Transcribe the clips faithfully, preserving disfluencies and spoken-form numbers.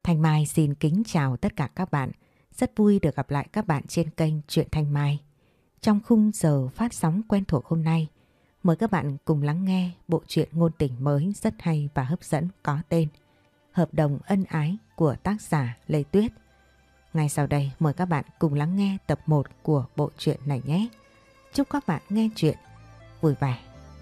Thanh Mai xin kính chào tất cả các bạn. Rất vui được gặp lại các bạn trên kênh Truyện Thanh Mai. Trong khung giờ phát sóng quen thuộc hôm nay, mời các bạn cùng lắng nghe bộ truyện ngôn tình mới rất hay và hấp dẫn có tên Hợp đồng ân ái của tác giả Lê Tuyết. Ngay sau đây mời các bạn cùng lắng nghe tập một của bộ truyện này nhé. Chúc các bạn nghe truyện vui vẻ.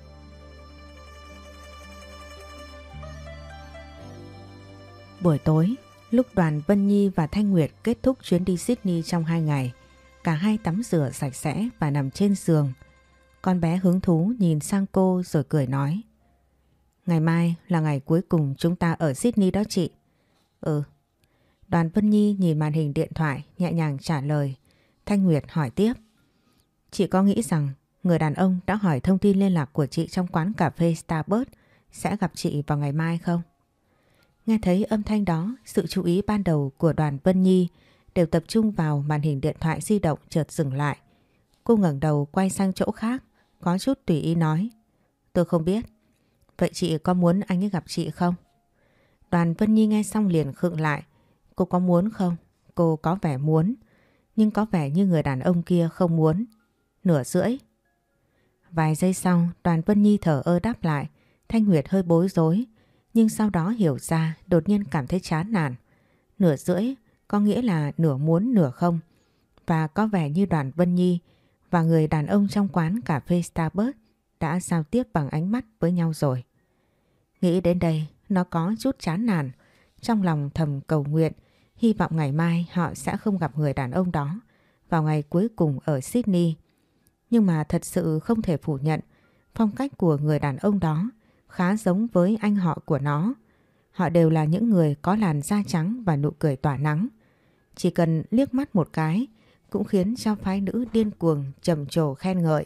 Buổi tối, lúc đoàn Vân Nhi và Thanh Nguyệt kết thúc chuyến đi Sydney trong hai ngày, cả hai tắm rửa sạch sẽ và nằm trên giường. Con bé hứng thú nhìn sang cô rồi cười nói: Ngày mai là ngày cuối cùng chúng ta ở Sydney đó chị. Ừ. Đoàn Vân Nhi nhìn màn hình điện thoại nhẹ nhàng trả lời. Thanh Nguyệt hỏi tiếp: Chị có nghĩ rằng người đàn ông đã hỏi thông tin liên lạc của chị trong quán cà phê Starbucks sẽ gặp chị vào ngày mai không? Nghe thấy âm thanh đó, sự chú ý ban đầu của đoàn Vân Nhi đều tập trung vào màn hình điện thoại di động chợt dừng lại. Cô ngẩng đầu quay sang chỗ khác, có chút tùy ý nói: Tôi không biết. Vậy chị có muốn anh ấy gặp chị không? Đoàn Vân Nhi nghe xong liền khựng lại. Cô có muốn không? Cô có vẻ muốn, nhưng có vẻ như người đàn ông kia không muốn. Nửa rưỡi. Vài giây sau, đoàn Vân Nhi thở ơ đáp lại. Thanh Nguyệt hơi bối rối, nhưng sau đó hiểu ra, đột nhiên cảm thấy chán nản. Nửa rưỡi có nghĩa là nửa muốn nửa không. Và có vẻ như đoàn Vân Nhi và người đàn ông trong quán cà phê Starbucks đã giao tiếp bằng ánh mắt với nhau rồi. Nghĩ đến đây, nó có chút chán nản. Trong lòng thầm cầu nguyện, hy vọng ngày mai họ sẽ không gặp người đàn ông đó vào ngày cuối cùng ở Sydney. Nhưng mà thật sự không thể phủ nhận, phong cách của người đàn ông đó khá giống với anh họ của nó. Họ đều là những người có làn da trắng và nụ cười tỏa nắng. Chỉ cần liếc mắt một cái cũng khiến cho phái nữ điên cuồng trầm trồ khen ngợi.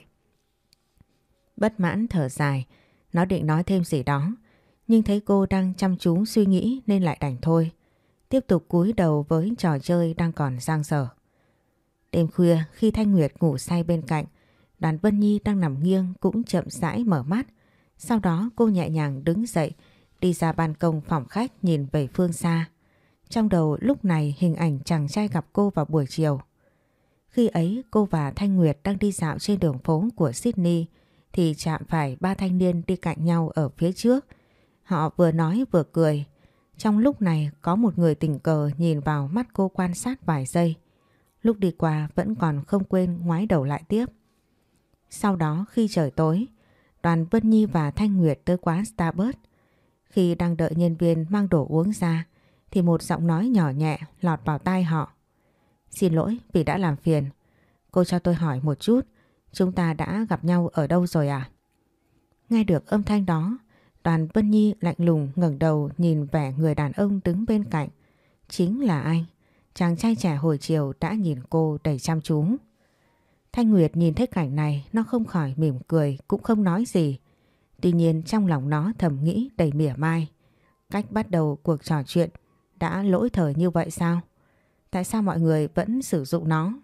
Bất mãn thở dài, nó định nói thêm gì đó, nhưng thấy cô đang chăm chú suy nghĩ nên lại đành thôi. Tiếp tục cúi đầu với trò chơi đang còn dang dở. Đêm khuya khi Thanh Nguyệt ngủ say bên cạnh, đoàn Vân Nhi đang nằm nghiêng cũng chậm rãi mở mắt. Sau đó cô nhẹ nhàng đứng dậy, đi ra ban công phòng khách nhìn về phương xa. Trong đầu lúc này hình ảnh chàng trai gặp cô vào buổi chiều. Khi ấy cô và Thanh Nguyệt đang đi dạo trên đường phố của Sydney thì chạm phải ba thanh niên đi cạnh nhau ở phía trước. Họ vừa nói vừa cười. Trong lúc này có một người tình cờ nhìn vào mắt cô quan sát vài giây. Lúc đi qua vẫn còn không quên ngoái đầu lại tiếp. Sau đó khi trời tối, đoàn Vân Nhi và Thanh Nguyệt tới quán Starbucks. Khi đang đợi nhân viên mang đồ uống ra thì một giọng nói nhỏ nhẹ lọt vào tai họ. Xin lỗi vì đã làm phiền. Cô cho tôi hỏi một chút, chúng ta đã gặp nhau ở đâu rồi à? Nghe được âm thanh đó, đoàn Vân Nhi lạnh lùng ngẩng đầu nhìn vẻ người đàn ông đứng bên cạnh. Chính là anh, chàng trai trẻ hồi chiều đã nhìn cô đầy chăm chú. Thanh Nguyệt nhìn thấy cảnh này, nó không khỏi mỉm cười cũng không nói gì. Tuy nhiên trong lòng nó thầm nghĩ đầy mỉa mai. Cách bắt đầu cuộc trò chuyện đã lỗi thời như vậy sao? Tại sao mọi người vẫn sử dụng nó?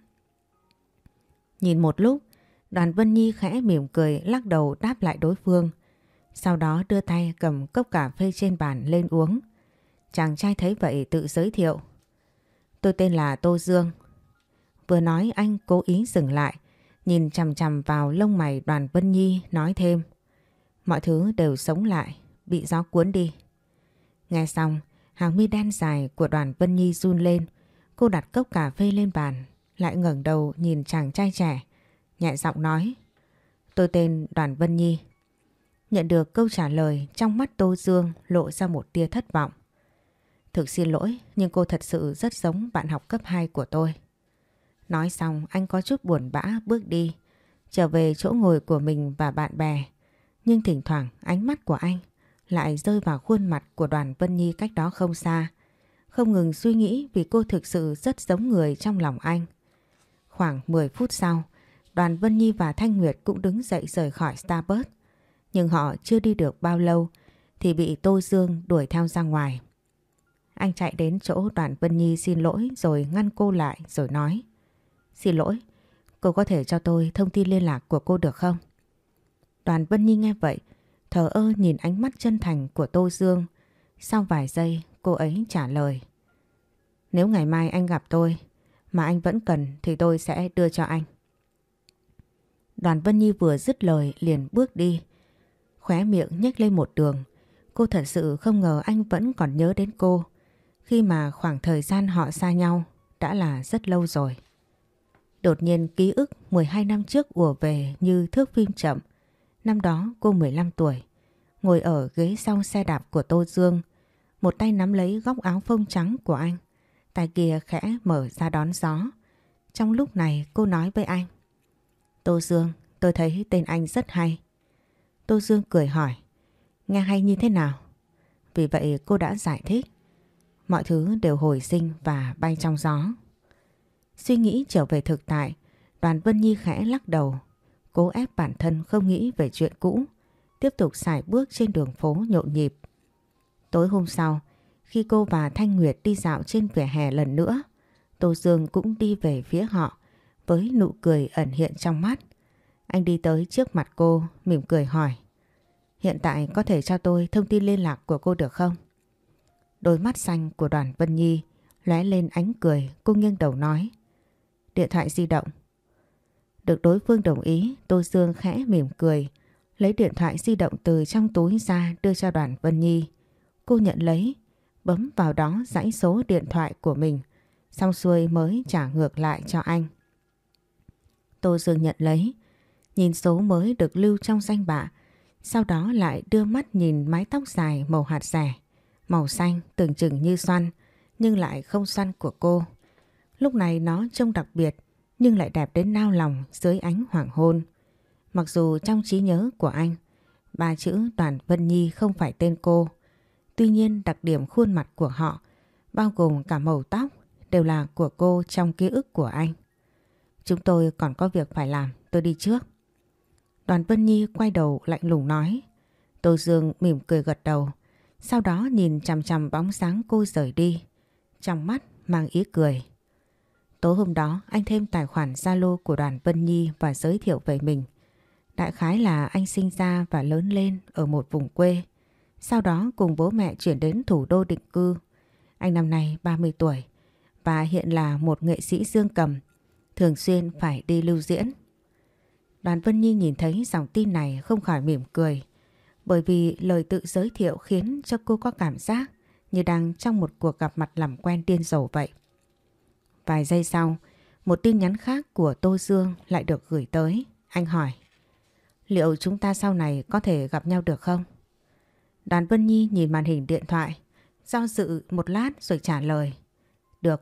Nhìn một lúc, đoàn Vân Nhi khẽ mỉm cười lắc đầu đáp lại đối phương. Sau đó đưa tay cầm cốc cà phê trên bàn lên uống. Chàng trai thấy vậy tự giới thiệu. Tôi tên là Tô Dương. Vừa nói anh cố ý dừng lại, nhìn chằm chằm vào lông mày đoàn Vân Nhi nói thêm. Mọi thứ đều sống lại, bị gió cuốn đi. Nghe xong, hàng mi đen dài của đoàn Vân Nhi run lên. Cô đặt cốc cà phê lên bàn, lại ngẩng đầu nhìn chàng trai trẻ, nhẹ giọng nói. Tôi tên Đoàn Vân Nhi. Nhận được câu trả lời, trong mắt Tô Dương lộ ra một tia thất vọng. Thực xin lỗi, nhưng cô thật sự rất giống bạn học cấp hai của tôi. Nói xong anh có chút buồn bã bước đi, trở về chỗ ngồi của mình và bạn bè. Nhưng thỉnh thoảng ánh mắt của anh lại rơi vào khuôn mặt của đoàn Vân Nhi cách đó không xa. Không ngừng suy nghĩ vì cô thực sự rất giống người trong lòng anh. Khoảng mười phút sau, đoàn Vân Nhi và Thanh Nguyệt cũng đứng dậy rời khỏi Starbucks. Nhưng họ chưa đi được bao lâu thì bị Tô Dương đuổi theo ra ngoài. Anh chạy đến chỗ đoàn Vân Nhi xin lỗi rồi ngăn cô lại rồi nói. Xin lỗi, cô có thể cho tôi thông tin liên lạc của cô được không? Đoàn Vân Nhi nghe vậy, thờ ơ nhìn ánh mắt chân thành của Tô Dương. Sau vài giây cô ấy trả lời. Nếu ngày mai anh gặp tôi mà anh vẫn cần thì tôi sẽ đưa cho anh. Đoàn Vân Nhi vừa dứt lời liền bước đi. Khóe miệng nhếch lên một đường. Cô thật sự không ngờ anh vẫn còn nhớ đến cô. Khi mà khoảng thời gian họ xa nhau đã là rất lâu rồi. Đột nhiên ký ức mười hai năm trước ùa về như thước phim chậm. Năm đó cô mười lăm tuổi. Ngồi ở ghế sau xe đạp của Tô Dương. Một tay nắm lấy góc áo phông trắng của anh. Tay kia khẽ mở ra đón gió. Trong lúc này cô nói với anh. Tô Dương, tôi thấy tên anh rất hay. Tô Dương cười hỏi. Nghe hay như thế nào? Vì vậy cô đã giải thích. Mọi thứ đều hồi sinh và bay trong gió. Suy nghĩ trở về thực tại, Đoàn Vân Nhi khẽ lắc đầu. Cố ép bản thân không nghĩ về chuyện cũ. Tiếp tục sải bước trên đường phố nhộn nhịp. Tối hôm sau, khi cô và Thanh Nguyệt đi dạo trên vỉa hè lần nữa, Tô Dương cũng đi về phía họ với nụ cười ẩn hiện trong mắt. Anh đi tới trước mặt cô, mỉm cười hỏi. Hiện tại có thể cho tôi thông tin liên lạc của cô được không? Đôi mắt xanh của Đoàn Vân Nhi lóe lên ánh cười, cô nghiêng đầu nói. Điện thoại di động. Được đối phương đồng ý, Tô Dương khẽ mỉm cười, lấy điện thoại di động từ trong túi ra đưa cho Đoàn Vân Nhi. Cô nhận lấy, bấm vào đó dãy số điện thoại của mình, xong xuôi mới trả ngược lại cho anh. Tô Dương nhận lấy, nhìn số mới được lưu trong danh bạ, sau đó lại đưa mắt nhìn mái tóc dài màu hạt rẻ, màu xanh tưởng chừng như xoăn, nhưng lại không xoăn của cô. Lúc này nó trông đặc biệt, nhưng lại đẹp đến nao lòng dưới ánh hoàng hôn. Mặc dù trong trí nhớ của anh, ba chữ Đoàn Vân Nhi không phải tên cô, tuy nhiên đặc điểm khuôn mặt của họ, bao gồm cả màu tóc, đều là của cô trong ký ức của anh. Chúng tôi còn có việc phải làm, tôi đi trước. Đoàn Vân Nhi quay đầu lạnh lùng nói. Tô Dương mỉm cười gật đầu, sau đó nhìn chằm chằm bóng dáng cô rời đi, trong mắt mang ý cười. Tối hôm đó anh thêm tài khoản Zalo của Đoàn Vân Nhi và giới thiệu về mình. Đại khái là anh sinh ra và lớn lên ở một vùng quê, sau đó cùng bố mẹ chuyển đến thủ đô định cư. Anh năm nay ba mươi tuổi và hiện là một nghệ sĩ dương cầm, thường xuyên phải đi lưu diễn. Đoàn Vân Nhi nhìn thấy dòng tin này không khỏi mỉm cười, bởi vì lời tự giới thiệu khiến cho cô có cảm giác như đang trong một cuộc gặp mặt làm quen điên rồ vậy. Vài giây sau, một tin nhắn khác của Tô Dương lại được gửi tới. Anh hỏi, liệu chúng ta sau này có thể gặp nhau được không? Đoàn Vân Nhi nhìn màn hình điện thoại, do dự một lát rồi trả lời, được.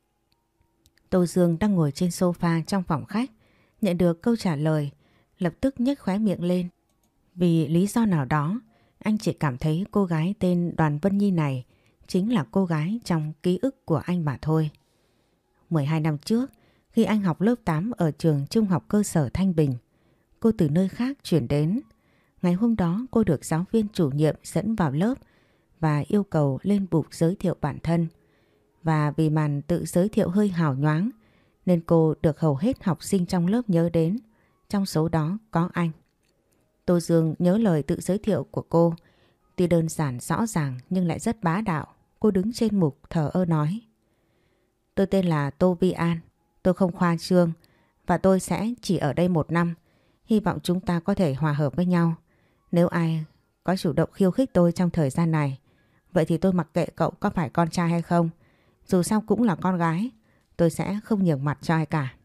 Tô Dương đang ngồi trên sofa trong phòng khách, nhận được câu trả lời, lập tức nhếch khóe miệng lên. Vì lý do nào đó, anh chỉ cảm thấy cô gái tên Đoàn Vân Nhi này chính là cô gái trong ký ức của anh mà thôi. mười hai năm trước, khi anh học lớp tám ở trường trung học cơ sở Thanh Bình, cô từ nơi khác chuyển đến. Ngày hôm đó cô được giáo viên chủ nhiệm dẫn vào lớp và yêu cầu lên bục giới thiệu bản thân. Và vì màn tự giới thiệu hơi hào nhoáng nên cô được hầu hết học sinh trong lớp nhớ đến, trong số đó có anh. Tô Dương nhớ lời tự giới thiệu của cô, tuy đơn giản rõ ràng nhưng lại rất bá đạo. Cô đứng trên mục thờ ơ nói. Tôi tên là Tô Vi An, tôi không khoa trương và tôi sẽ chỉ ở đây một năm. Hy vọng chúng ta có thể hòa hợp với nhau. Nếu ai có chủ động khiêu khích tôi trong thời gian này, vậy thì tôi mặc kệ cậu có phải con trai hay không. Dù sao cũng là con gái, tôi sẽ không nhường mặt cho ai cả.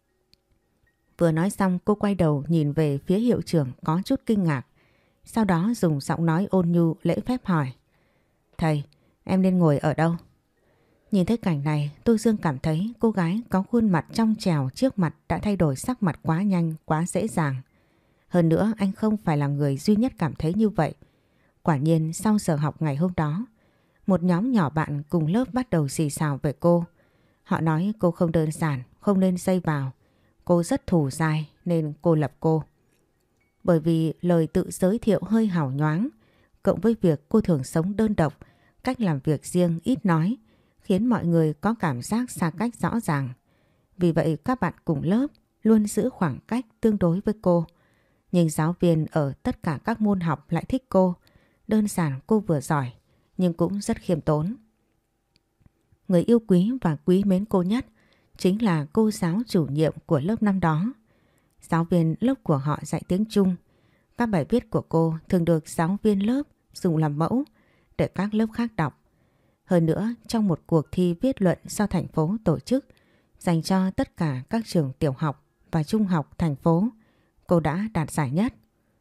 Vừa nói xong cô quay đầu nhìn về phía hiệu trưởng có chút kinh ngạc. Sau đó dùng giọng nói ôn nhu lễ phép hỏi. Thầy, em nên ngồi ở đâu? Nhìn thấy cảnh này, Tô Dương cảm thấy cô gái có khuôn mặt trong trẻo trước mặt đã thay đổi sắc mặt quá nhanh, quá dễ dàng. Hơn nữa anh không phải là người duy nhất cảm thấy như vậy. Quả nhiên sau giờ học ngày hôm đó, một nhóm nhỏ bạn cùng lớp bắt đầu xì xào về cô. Họ nói cô không đơn giản, không nên dây vào. Cô rất thù dai nên cô lập cô. Bởi vì lời tự giới thiệu hơi hào nhoáng, cộng với việc cô thường sống đơn độc, cách làm việc riêng ít nói, khiến mọi người có cảm giác xa cách rõ ràng. Vì vậy các bạn cùng lớp luôn giữ khoảng cách tương đối với cô. Nhưng giáo viên ở tất cả các môn học lại thích cô. Đơn giản cô vừa giỏi nhưng cũng rất khiêm tốn. Người yêu quý và quý mến cô nhất chính là cô giáo chủ nhiệm của lớp năm đó. Giáo viên lớp của họ dạy tiếng Trung. Các bài viết của cô thường được giáo viên lớp dùng làm mẫu để các lớp khác đọc. Hơn nữa, trong một cuộc thi viết luận do thành phố tổ chức dành cho tất cả các trường tiểu học và trung học thành phố, cô đã đạt giải nhất.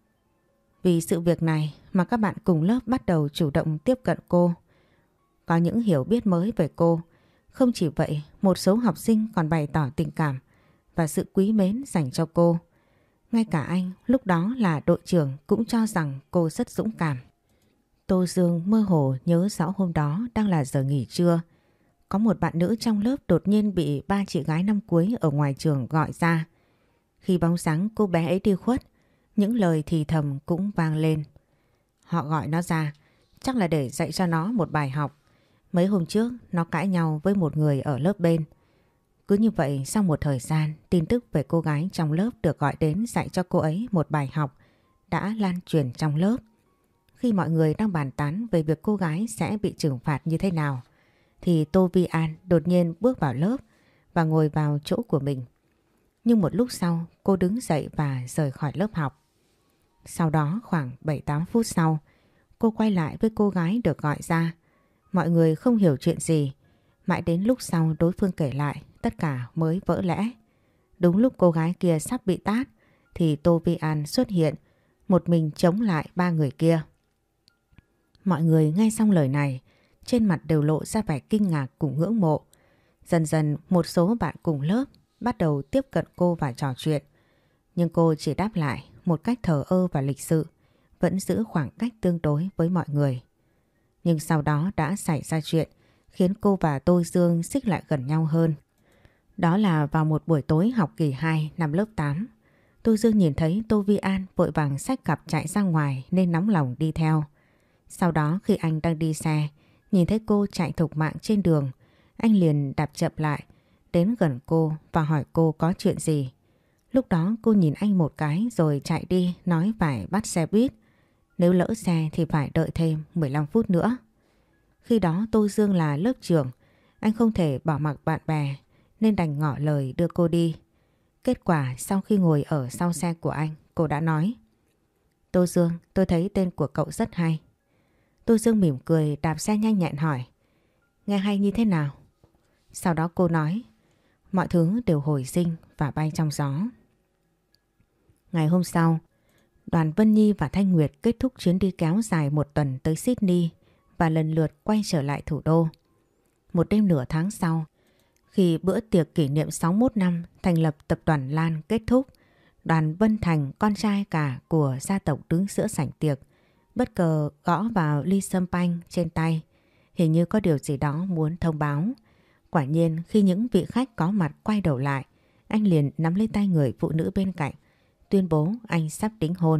Vì sự việc này mà các bạn cùng lớp bắt đầu chủ động tiếp cận cô, có những hiểu biết mới về cô. Không chỉ vậy, một số học sinh còn bày tỏ tình cảm và sự quý mến dành cho cô. Ngay cả anh, lúc đó là đội trưởng, cũng cho rằng cô rất dũng cảm. Tô Dương mơ hồ nhớ rõ hôm đó đang là giờ nghỉ trưa. Có một bạn nữ trong lớp đột nhiên bị ba chị gái năm cuối ở ngoài trường gọi ra. Khi bóng dáng cô bé ấy đi khuất, những lời thì thầm cũng vang lên. Họ gọi nó ra, chắc là để dạy cho nó một bài học. Mấy hôm trước nó cãi nhau với một người ở lớp bên. Cứ như vậy sau một thời gian, tin tức về cô gái trong lớp được gọi đến dạy cho cô ấy một bài học đã lan truyền trong lớp. Khi mọi người đang bàn tán về việc cô gái sẽ bị trừng phạt như thế nào, thì Tô Vi An đột nhiên bước vào lớp và ngồi vào chỗ của mình. Nhưng một lúc sau cô đứng dậy và rời khỏi lớp học. Sau đó khoảng bảy tám phút sau, cô quay lại với cô gái được gọi ra. Mọi người không hiểu chuyện gì. Mãi đến lúc sau đối phương kể lại, tất cả mới vỡ lẽ. Đúng lúc cô gái kia sắp bị tát thì Tô Vi An xuất hiện, một mình chống lại ba người kia. Mọi người nghe xong lời này, trên mặt đều lộ ra vẻ kinh ngạc cùng ngưỡng mộ. Dần dần một số bạn cùng lớp bắt đầu tiếp cận cô và trò chuyện. Nhưng cô chỉ đáp lại một cách thờ ơ và lịch sự, vẫn giữ khoảng cách tương đối với mọi người. Nhưng sau đó đã xảy ra chuyện khiến cô và Tô Dương xích lại gần nhau hơn. Đó là vào một buổi tối học kỳ hai năm lớp tám. Tô Dương nhìn thấy Tô Vi An vội vàng xách cặp chạy ra ngoài nên nóng lòng đi theo. Sau đó khi anh đang đi xe, nhìn thấy cô chạy thục mạng trên đường, anh liền đạp chậm lại, đến gần cô và hỏi cô có chuyện gì. Lúc đó cô nhìn anh một cái rồi chạy đi, nói phải bắt xe buýt. Nếu lỡ xe thì phải đợi thêm mười lăm phút nữa. Khi đó Tô Dương là lớp trưởng, anh không thể bỏ mặc bạn bè nên đành ngỏ lời đưa cô đi. Kết quả sau khi ngồi ở sau xe của anh, cô đã nói: Tô Dương, tôi thấy tên của cậu rất hay. Tô Dương mỉm cười đạp xe nhanh nhẹn hỏi: Nghe hay như thế nào? Sau đó cô nói: Mọi thứ đều hồi sinh và bay trong gió. Ngày hôm sau, đoàn Vân Nhi và Thanh Nguyệt kết thúc chuyến đi kéo dài một tuần tới Sydney và lần lượt quay trở lại thủ đô. Một đêm nửa tháng sau, khi bữa tiệc kỷ niệm sáu mươi mốt năm thành lập tập đoàn Lan kết thúc, đoàn Vân Thành, con trai cả của gia tộc đứng giữa sảnh tiệc, bất ngờ gõ vào ly sâm panh trên tay, hình như có điều gì đó muốn thông báo. Quả nhiên khi những vị khách có mặt quay đầu lại, anh liền nắm lấy tay người phụ nữ bên cạnh, tuyên bố anh sắp đính hôn.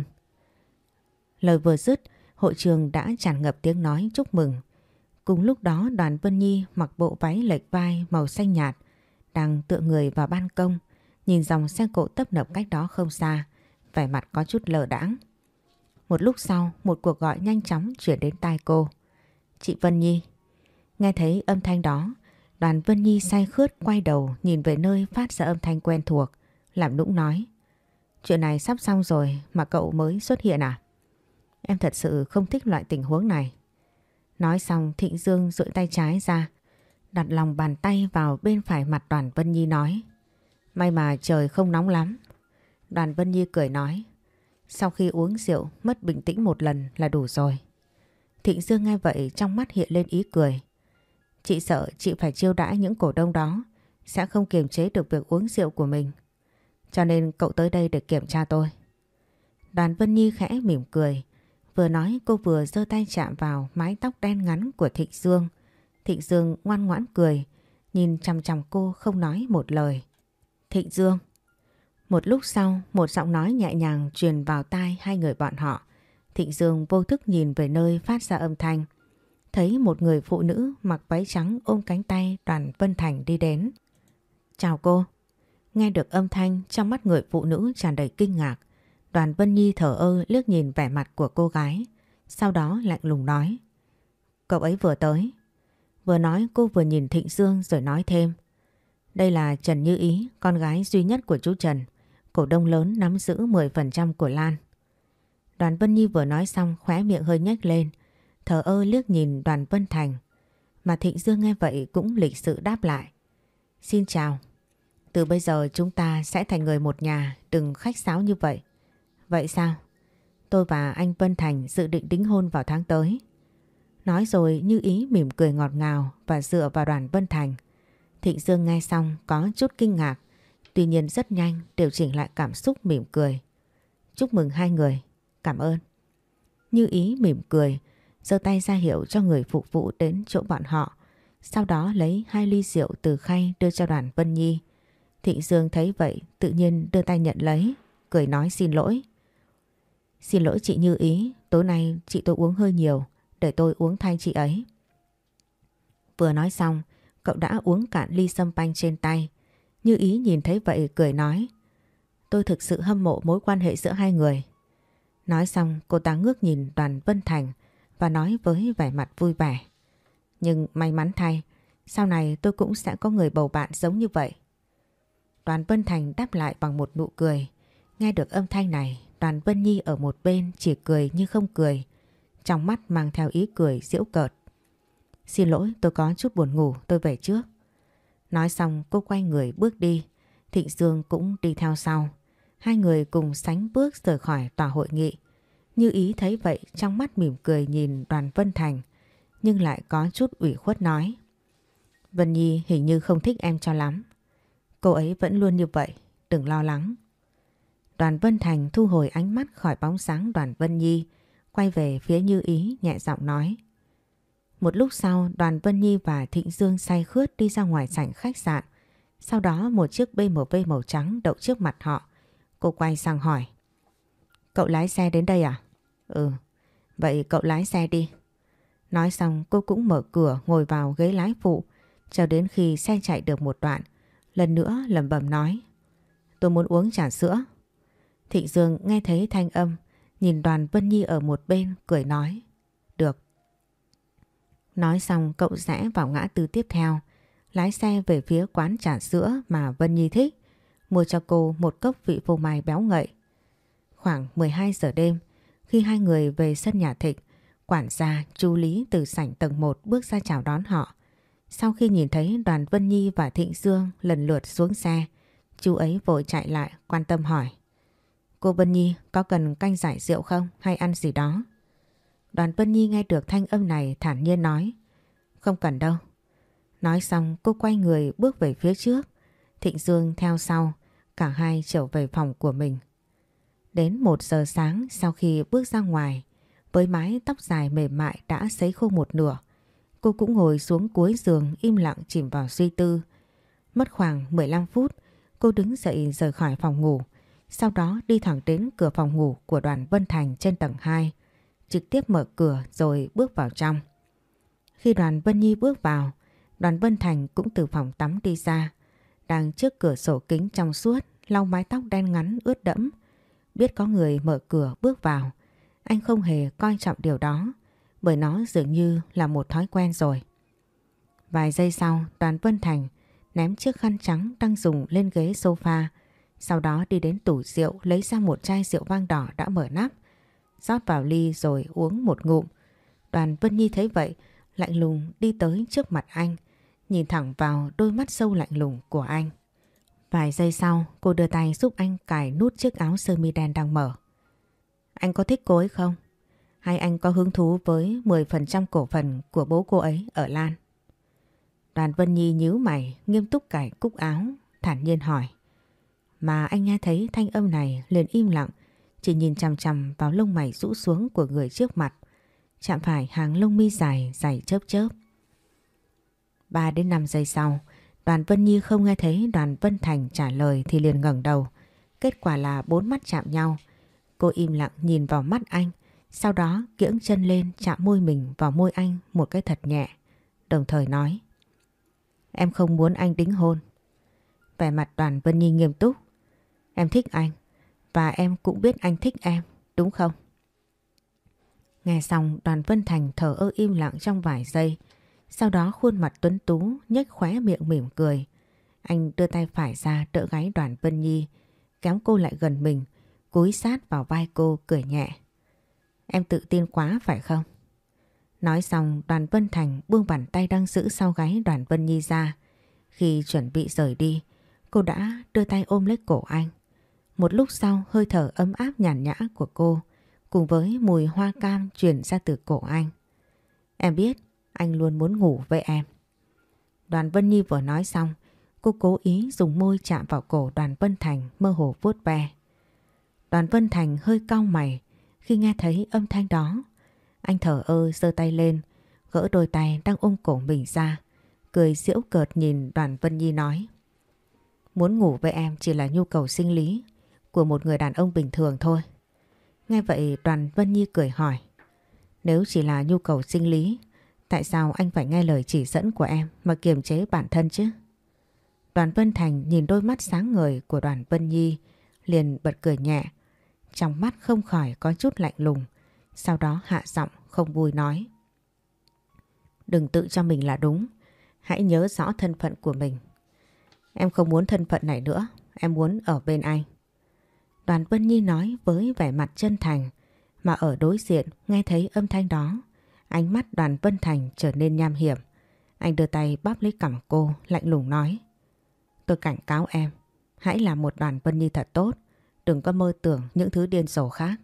Lời vừa dứt, hội trường đã tràn ngập tiếng nói chúc mừng. Cùng lúc đó đoàn Vân Nhi mặc bộ váy lệch vai màu xanh nhạt, đang tựa người vào ban công, nhìn dòng xe cộ tấp nập cách đó không xa, vẻ mặt có chút lờ đãng. Một lúc sau, một cuộc gọi nhanh chóng chuyển đến tai cô. Chị Vân Nhi. Nghe thấy âm thanh đó, đoàn Vân Nhi say khướt quay đầu nhìn về nơi phát ra âm thanh quen thuộc, làm nũng nói: Chuyện này sắp xong rồi mà cậu mới xuất hiện à? Em thật sự không thích loại tình huống này. Nói xong Thịnh Dương duỗi tay trái ra, đặt lòng bàn tay vào bên phải mặt đoàn Vân Nhi nói: May mà trời không nóng lắm. Đoàn Vân Nhi cười nói: Sau khi uống rượu mất bình tĩnh một lần là đủ rồi. Thịnh Dương nghe vậy trong mắt hiện lên ý cười. Chị sợ chị phải chiêu đãi những cổ đông đó sẽ không kiềm chế được việc uống rượu của mình, cho nên cậu tới đây để kiểm tra tôi. Đoàn Vân Nhi khẽ mỉm cười, vừa nói cô vừa giơ tay chạm vào mái tóc đen ngắn của Thịnh Dương. Thịnh Dương ngoan ngoãn cười, nhìn chằm chằm cô không nói một lời. Thịnh Dương. Một lúc sau, một giọng nói nhẹ nhàng truyền vào tai hai người bọn họ. Thịnh Dương vô thức nhìn về nơi phát ra âm thanh, thấy một người phụ nữ mặc váy trắng ôm cánh tay đoàn Vân Thành đi đến. Chào cô. Nghe được âm thanh, trong mắt người phụ nữ tràn đầy kinh ngạc. Đoàn Vân Nhi thở ơ liếc nhìn vẻ mặt của cô gái, sau đó lạnh lùng nói: Cậu ấy vừa tới. Vừa nói cô vừa nhìn Thịnh Dương rồi nói thêm. Đây là Trần Như Ý, con gái duy nhất của chú Trần, cổ đông lớn nắm giữ mười phần trăm của Lan. Đoàn Vân Nhi vừa nói xong khóe miệng hơi nhếch lên, thờ ơ liếc nhìn Đoàn Vân Thành. Mà Thịnh Dương nghe vậy cũng lịch sự đáp lại. Xin chào, từ bây giờ chúng ta sẽ thành người một nhà, đừng khách sáo như vậy. Vậy sao? Tôi và anh Vân Thành dự định đính hôn vào tháng tới. Nói rồi Như Ý mỉm cười ngọt ngào và dựa vào Đoàn Vân Thành. Thịnh Dương nghe xong có chút kinh ngạc, tuy nhiên rất nhanh điều chỉnh lại cảm xúc mỉm cười. Chúc mừng hai người, cảm ơn. Như Ý mỉm cười, giơ tay ra hiệu cho người phục vụ đến chỗ bọn họ. Sau đó lấy hai ly rượu từ khay đưa cho Đoàn Vân Nhi. Thịnh Dương thấy vậy tự nhiên đưa tay nhận lấy, cười nói xin lỗi. Xin lỗi chị Như Ý, tối nay chị tôi uống hơi nhiều, để tôi uống thay chị ấy. Vừa nói xong, cậu đã uống cạn ly sâm panh trên tay. Như Ý nhìn thấy vậy cười nói. Tôi thực sự hâm mộ mối quan hệ giữa hai người. Nói xong cô ta ngước nhìn Đoàn Vân Thành và nói với vẻ mặt vui vẻ. Nhưng may mắn thay, sau này tôi cũng sẽ có người bầu bạn giống như vậy. Đoàn Vân Thành đáp lại bằng một nụ cười. Nghe được âm thanh này, Đoàn Vân Nhi ở một bên chỉ cười như không cười, trong mắt mang theo ý cười giễu cợt. Xin lỗi, tôi có chút buồn ngủ, tôi về trước. Nói xong cô quay người bước đi, Thịnh Dương cũng đi theo sau. Hai người cùng sánh bước rời khỏi tòa hội nghị. Như Ý thấy vậy trong mắt mỉm cười nhìn Đoàn Vân Thành, nhưng lại có chút ủy khuất nói. Vân Nhi hình như không thích em cho lắm. Cô ấy vẫn luôn như vậy, đừng lo lắng. Đoàn Vân Thành thu hồi ánh mắt khỏi bóng sáng Đoàn Vân Nhi, quay về phía Như Ý nhẹ giọng nói. Một lúc sau Đoàn Vân Nhi và Thịnh Dương say khướt đi ra ngoài sảnh khách sạn. Sau đó một chiếc bê em vê màu trắng đậu trước mặt họ. Cô quay sang hỏi. Cậu lái xe đến đây à? Ừ, vậy cậu lái xe đi. Nói xong cô cũng mở cửa ngồi vào ghế lái phụ, cho đến khi xe chạy được một đoạn. Lần nữa lẩm bẩm nói. Tôi muốn uống trà sữa. Thịnh Dương nghe thấy thanh âm, nhìn Đoàn Vân Nhi ở một bên cười nói. Được. Nói xong cậu rẽ vào ngã tư tiếp theo, lái xe về phía quán trà sữa mà Vân Nhi thích, mua cho cô một cốc vị phô mai béo ngậy. Khoảng mười hai giờ đêm, khi hai người về sân nhà Thịnh, quản gia chú Lý từ sảnh tầng một bước ra chào đón họ. Sau khi nhìn thấy Đoàn Vân Nhi và Thịnh Dương lần lượt xuống xe, chú ấy vội chạy lại quan tâm hỏi. Cô Vân Nhi có cần canh giải rượu không hay ăn gì đó? Đoàn Vân Nhi nghe được thanh âm này thản nhiên nói. Không cần đâu. Nói xong cô quay người bước về phía trước. Thịnh Dương theo sau, cả hai trở về phòng của mình. Đến một giờ sáng sau khi bước ra ngoài, với mái tóc dài mềm mại đã sấy khô một nửa, cô cũng ngồi xuống cuối giường im lặng chìm vào suy tư. Mất khoảng mười lăm phút, cô đứng dậy rời khỏi phòng ngủ, sau đó đi thẳng đến cửa phòng ngủ của Đoàn Vân Thành trên tầng hai, trực tiếp mở cửa rồi bước vào trong. Khi Đoàn Vân Nhi bước vào, Đoàn Vân Thành cũng từ phòng tắm đi ra, đang trước cửa sổ kính trong suốt, lau mái tóc đen ngắn ướt đẫm. Biết có người mở cửa bước vào, anh không hề coi trọng điều đó, bởi nó dường như là một thói quen rồi. Vài giây sau, Đoàn Vân Thành ném chiếc khăn trắng đang dùng lên ghế sofa, sau đó đi đến tủ rượu lấy ra một chai rượu vang đỏ đã mở nắp, rót vào ly rồi uống một ngụm. Đoàn Vân Nhi thấy vậy, lạnh lùng đi tới trước mặt anh, nhìn thẳng vào đôi mắt sâu lạnh lùng của anh. Vài giây sau, cô đưa tay giúp anh cài nút chiếc áo sơ mi đen đang mở. Anh có thích cô ấy không? Hay anh có hứng thú với mười phần trăm cổ phần của bố cô ấy ở Lan? Đoàn Vân Nhi nhíu mày, nghiêm túc cài cúc áo, thản nhiên hỏi. Mà anh nghe thấy thanh âm này liền im lặng, chỉ nhìn chằm chằm vào lông mày rũ xuống của người trước mặt, chạm phải hàng lông mi dài dày chớp chớp. ba đến năm giây sau, Đoàn Vân Nhi không nghe thấy Đoàn Vân Thành trả lời thì liền ngẩng đầu. Kết quả là bốn mắt chạm nhau. Cô im lặng nhìn vào mắt anh, sau đó kiễng chân lên chạm môi mình vào môi anh một cái thật nhẹ, đồng thời nói. Em không muốn anh đính hôn. Vẻ mặt Đoàn Vân Nhi nghiêm túc. Em thích anh, và em cũng biết anh thích em, đúng không? Nghe xong Đoàn Vân Thành thở ơ im lặng trong vài giây, Sau đó khuôn mặt tuấn tú nhếch khóe miệng mỉm cười. Anh đưa tay phải ra đỡ gáy Đoàn Vân Nhi, kéo cô lại gần mình, cúi sát vào vai cô cười nhẹ. Em tự tin quá phải không? Nói xong Đoàn Vân Thành buông bàn tay đang giữ sau gáy Đoàn Vân Nhi ra. Khi chuẩn bị rời đi, cô đã đưa tay ôm lấy cổ anh. Một lúc sau hơi thở ấm áp nhàn nhã của cô cùng với mùi hoa cam truyền ra từ cổ anh. Em biết anh luôn muốn ngủ với em. Đoàn Vân Nhi vừa nói xong, cô cố ý dùng môi chạm vào cổ Đoàn Vân Thành mơ hồ vuốt ve. Đoàn Vân Thành hơi cau mày khi nghe thấy âm thanh đó. Anh thở ơ giơ tay lên, gỡ đôi tay đang ôm cổ mình ra, cười giễu cợt nhìn Đoàn Vân Nhi nói. Muốn ngủ với em chỉ là nhu cầu sinh lý của một người đàn ông bình thường thôi. Nghe vậy Đoàn Vân Nhi cười hỏi. Nếu chỉ là nhu cầu sinh lý, tại sao anh phải nghe lời chỉ dẫn của em mà kiềm chế bản thân chứ? Đoàn Vân Thành nhìn đôi mắt sáng ngời của Đoàn Vân Nhi liền bật cười nhẹ. Trong mắt không khỏi có chút lạnh lùng. Sau đó hạ giọng không vui nói. Đừng tự cho mình là đúng. Hãy nhớ rõ thân phận của mình. Em không muốn thân phận này nữa. Em muốn ở bên anh. Đoàn Vân Nhi nói với vẻ mặt chân thành. Mà ở đối diện nghe thấy âm thanh đó, ánh mắt Đoàn Vân Thành trở nên nham hiểm. Anh đưa tay bóp lấy cằm cô, lạnh lùng nói. Tôi cảnh cáo em, hãy là một Đoàn Vân Nhi thật tốt. Đừng có mơ tưởng những thứ điên rồ khác.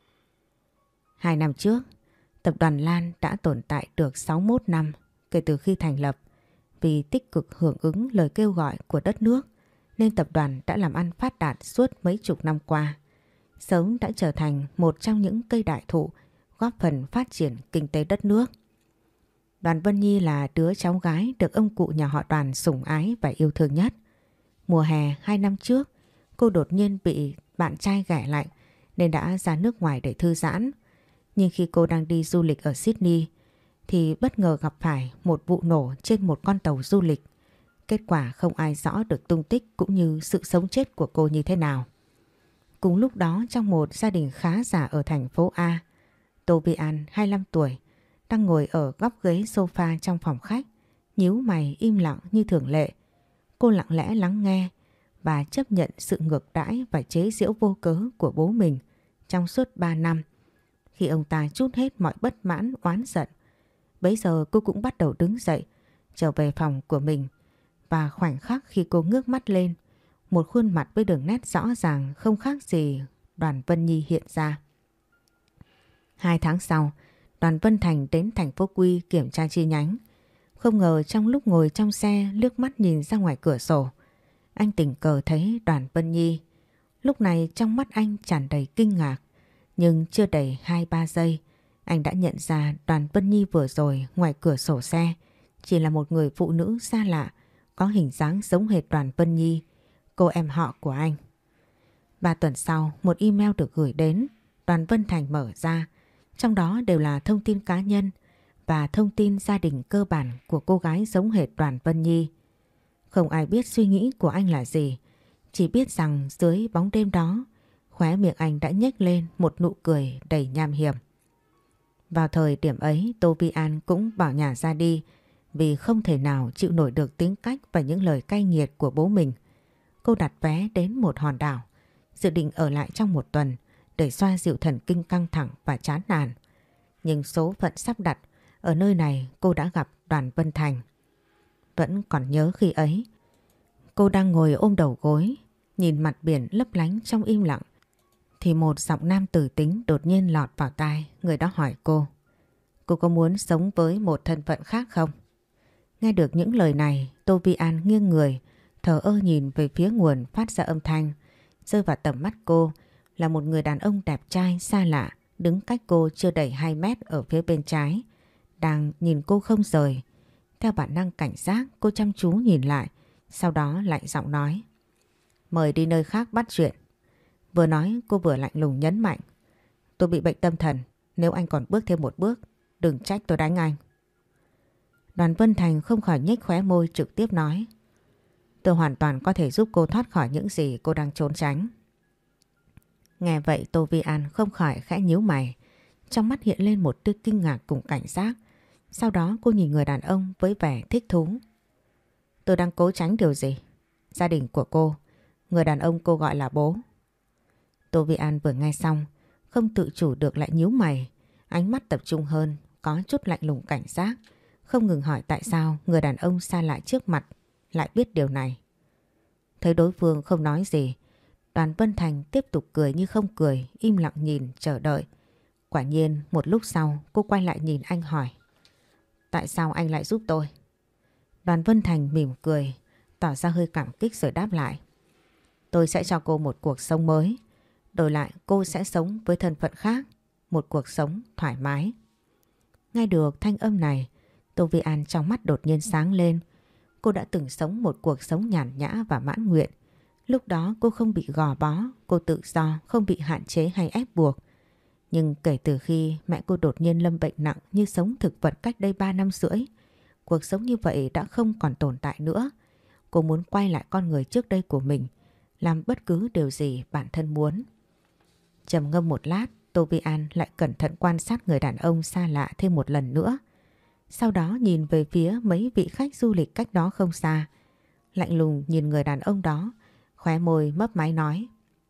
Hai năm trước, tập đoàn Lan đã tồn tại được sáu mươi mốt năm kể từ khi thành lập. Vì tích cực hưởng ứng lời kêu gọi của đất nước nên tập đoàn đã làm ăn phát đạt suốt mấy chục năm qua. Sớm đã trở thành một trong những cây đại thụ góp phần phát triển kinh tế đất nước. Đoàn Vân Nhi là đứa cháu gái được ông cụ nhà họ Đoàn sủng ái và yêu thương nhất. Mùa hè hai năm trước, cô đột nhiên bị bạn trai ghẻ lạnh nên đã ra nước ngoài để thư giãn. Nhưng khi cô đang đi du lịch ở Sydney thì bất ngờ gặp phải một vụ nổ trên một con tàu du lịch. Kết quả không ai rõ được tung tích cũng như sự sống chết của cô như thế nào. Cùng lúc đó trong một gia đình khá giả ở thành phố A, Tô Vi An hai mươi lăm tuổi đang ngồi ở góc ghế sofa trong phòng khách, nhíu mày im lặng như thường lệ. Cô lặng lẽ lắng nghe và chấp nhận sự ngược đãi và chế giễu vô cớ của bố mình trong suốt ba năm. Khi ông ta trút hết mọi bất mãn oán giận, bấy giờ cô cũng bắt đầu đứng dậy, trở về phòng của mình. Và khoảnh khắc khi cô ngước mắt lên, một khuôn mặt với đường nét rõ ràng không khác gì Đoàn Vân Nhi hiện ra. Hai tháng sau, Đoàn Vân Thành đến thành phố Quy kiểm tra chi nhánh. Không ngờ trong lúc ngồi trong xe liếc mắt nhìn ra ngoài cửa sổ, anh tình cờ thấy Đoàn Vân Nhi. Lúc này trong mắt anh tràn đầy kinh ngạc. Nhưng chưa đầy hai ba giây, anh đã nhận ra Đoàn Vân Nhi vừa rồi ngoài cửa sổ xe chỉ là một người phụ nữ xa lạ, có hình dáng giống hệt Đoàn Vân Nhi, cô em họ của anh. Ba tuần sau, một email được gửi đến. Đoàn Vân Thành mở ra, trong đó đều là thông tin cá nhân và thông tin gia đình cơ bản của cô gái giống hệt Đoàn Vân Nhi. Không ai biết suy nghĩ của anh là gì, chỉ biết rằng dưới bóng đêm đó, khóe miệng anh đã nhếch lên một nụ cười đầy nham hiểm. Vào thời điểm ấy, Tô Vi An cũng bỏ nhà ra đi vì không thể nào chịu nổi được tính cách và những lời cay nghiệt của bố mình. Cô đặt vé đến một hòn đảo, dự định ở lại trong một tuần để xoa dịu thần kinh căng thẳng và chán nản. Nhưng số phận sắp đặt, ở nơi này cô đã gặp Đoàn Vân Thành. Vẫn còn nhớ khi ấy, cô đang ngồi ôm đầu gối, nhìn mặt biển lấp lánh trong im lặng. Thì một giọng nam tử tính đột nhiên lọt vào tai, người đó hỏi cô. Cô có muốn sống với một thân phận khác không? Nghe được những lời này, Tô Vi An nghiêng người, thờ ơ nhìn về phía nguồn phát ra âm thanh. Rơi vào tầm mắt cô là một người đàn ông đẹp trai xa lạ, đứng cách cô chưa đầy hai mét ở phía bên trái, đang nhìn cô không rời. Theo bản năng cảnh giác, cô chăm chú nhìn lại, sau đó lạnh giọng nói. Mời đi nơi khác bắt chuyện. Vừa nói cô vừa lạnh lùng nhấn mạnh. Tôi bị bệnh tâm thần, nếu anh còn bước thêm một bước, đừng trách tôi đánh anh. Đoàn Vân Thành không khỏi nhếch khóe môi trực tiếp nói. Tôi hoàn toàn có thể giúp cô thoát khỏi những gì cô đang trốn tránh. Nghe vậy Tô Vi An không khỏi khẽ nhíu mày, trong mắt hiện lên một tia kinh ngạc cùng cảnh giác. Sau đó cô nhìn người đàn ông với vẻ thích thú. Tôi đang cố tránh điều gì? Gia đình của cô, người đàn ông cô gọi là bố. Tô Vi An vừa nghe xong, không tự chủ được lại nhíu mày, ánh mắt tập trung hơn, có chút lạnh lùng cảnh giác, không ngừng hỏi tại sao người đàn ông xa lạ trước mặt lại biết điều này. Thấy đối phương không nói gì, Đoàn Vân Thành tiếp tục cười như không cười, im lặng nhìn chờ đợi. Quả nhiên một lúc sau cô quay lại nhìn anh hỏi. Tại sao anh lại giúp tôi? Đoàn Vân Thành mỉm cười, tỏ ra hơi cảm kích rồi đáp lại. Tôi sẽ cho cô một cuộc sống mới. Đổi lại cô sẽ sống với thân phận khác, một cuộc sống thoải mái. Nghe được thanh âm này, Tô Vi An trong mắt đột nhiên sáng lên. Cô đã từng sống một cuộc sống nhàn nhã và mãn nguyện. Lúc đó cô không bị gò bó, cô tự do, không bị hạn chế hay ép buộc. Nhưng kể từ khi mẹ cô đột nhiên lâm bệnh nặng như sống thực vật cách đây ba năm rưỡi, cuộc sống như vậy đã không còn tồn tại nữa. Cô muốn quay lại con người trước đây của mình, làm bất cứ điều gì bản thân muốn. Trầm ngâm một lát, Tô Vi An lại cẩn thận quan sát người đàn ông xa lạ thêm một lần nữa. Sau đó nhìn về phía mấy vị khách du lịch cách đó không xa. Lạnh lùng nhìn người đàn ông đó, khóe môi mấp máy nói.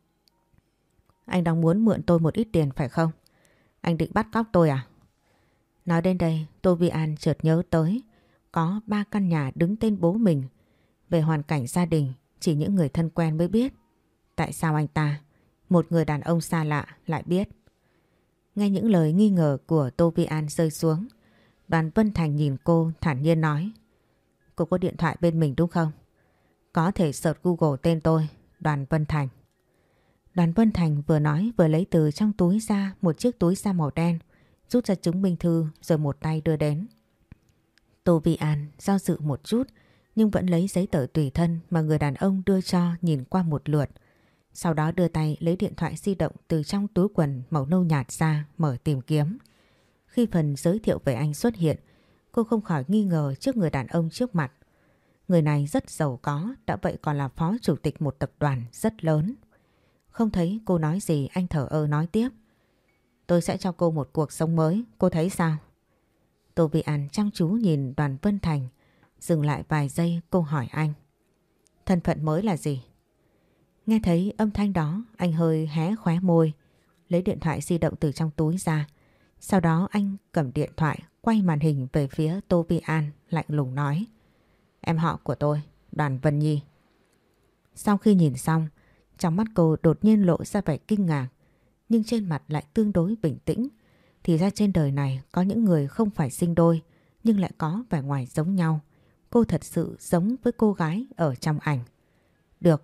Anh đang muốn mượn tôi một ít tiền phải không? Anh định bắt cóc tôi à? Nói đến đây, Tô Vi An chợt nhớ tới có ba căn nhà đứng tên bố mình. Về hoàn cảnh gia đình, chỉ những người thân quen mới biết. Tại sao anh ta, một người đàn ông xa lạ, lại biết? Nghe những lời nghi ngờ của Tô Vi An rơi xuống, Đoàn Vân Thành nhìn cô thản nhiên nói. Cô có điện thoại bên mình đúng không? Có thể search Google tên tôi, Đoàn Vân Thành. Đoàn Vân Thành vừa nói vừa lấy từ trong túi ra một chiếc túi da màu đen, rút ra chứng minh thư rồi một tay đưa đến. Tô Vi An do dự một chút nhưng vẫn lấy giấy tờ tùy thân mà người đàn ông đưa cho nhìn qua một lượt. Sau đó đưa tay lấy điện thoại di động từ trong túi quần màu nâu nhạt ra mở tìm kiếm. Khi phần giới thiệu về anh xuất hiện, cô không khỏi nghi ngờ trước người đàn ông trước mặt. Người này rất giàu có, đã vậy còn là phó chủ tịch một tập đoàn rất lớn. Không thấy cô nói gì, anh thở ơ nói tiếp. Tôi sẽ cho cô một cuộc sống mới, cô thấy sao? Tô Vi An chăm chú nhìn Đoàn Vân Thành, dừng lại vài giây cô hỏi anh. Thân phận mới là gì? Nghe thấy âm thanh đó, anh hơi hé khóe môi, lấy điện thoại di động từ trong túi ra. Sau đó anh cầm điện thoại, quay màn hình về phía Tô Vi An, lạnh lùng nói. Em họ của tôi, Đoàn Vân Nhi. Sau khi nhìn xong, trong mắt cô đột nhiên lộ ra vẻ kinh ngạc, nhưng trên mặt lại tương đối bình tĩnh. Thì ra trên đời này có những người không phải sinh đôi, nhưng lại có vẻ ngoài giống nhau. Cô thật sự giống với cô gái ở trong ảnh. Được.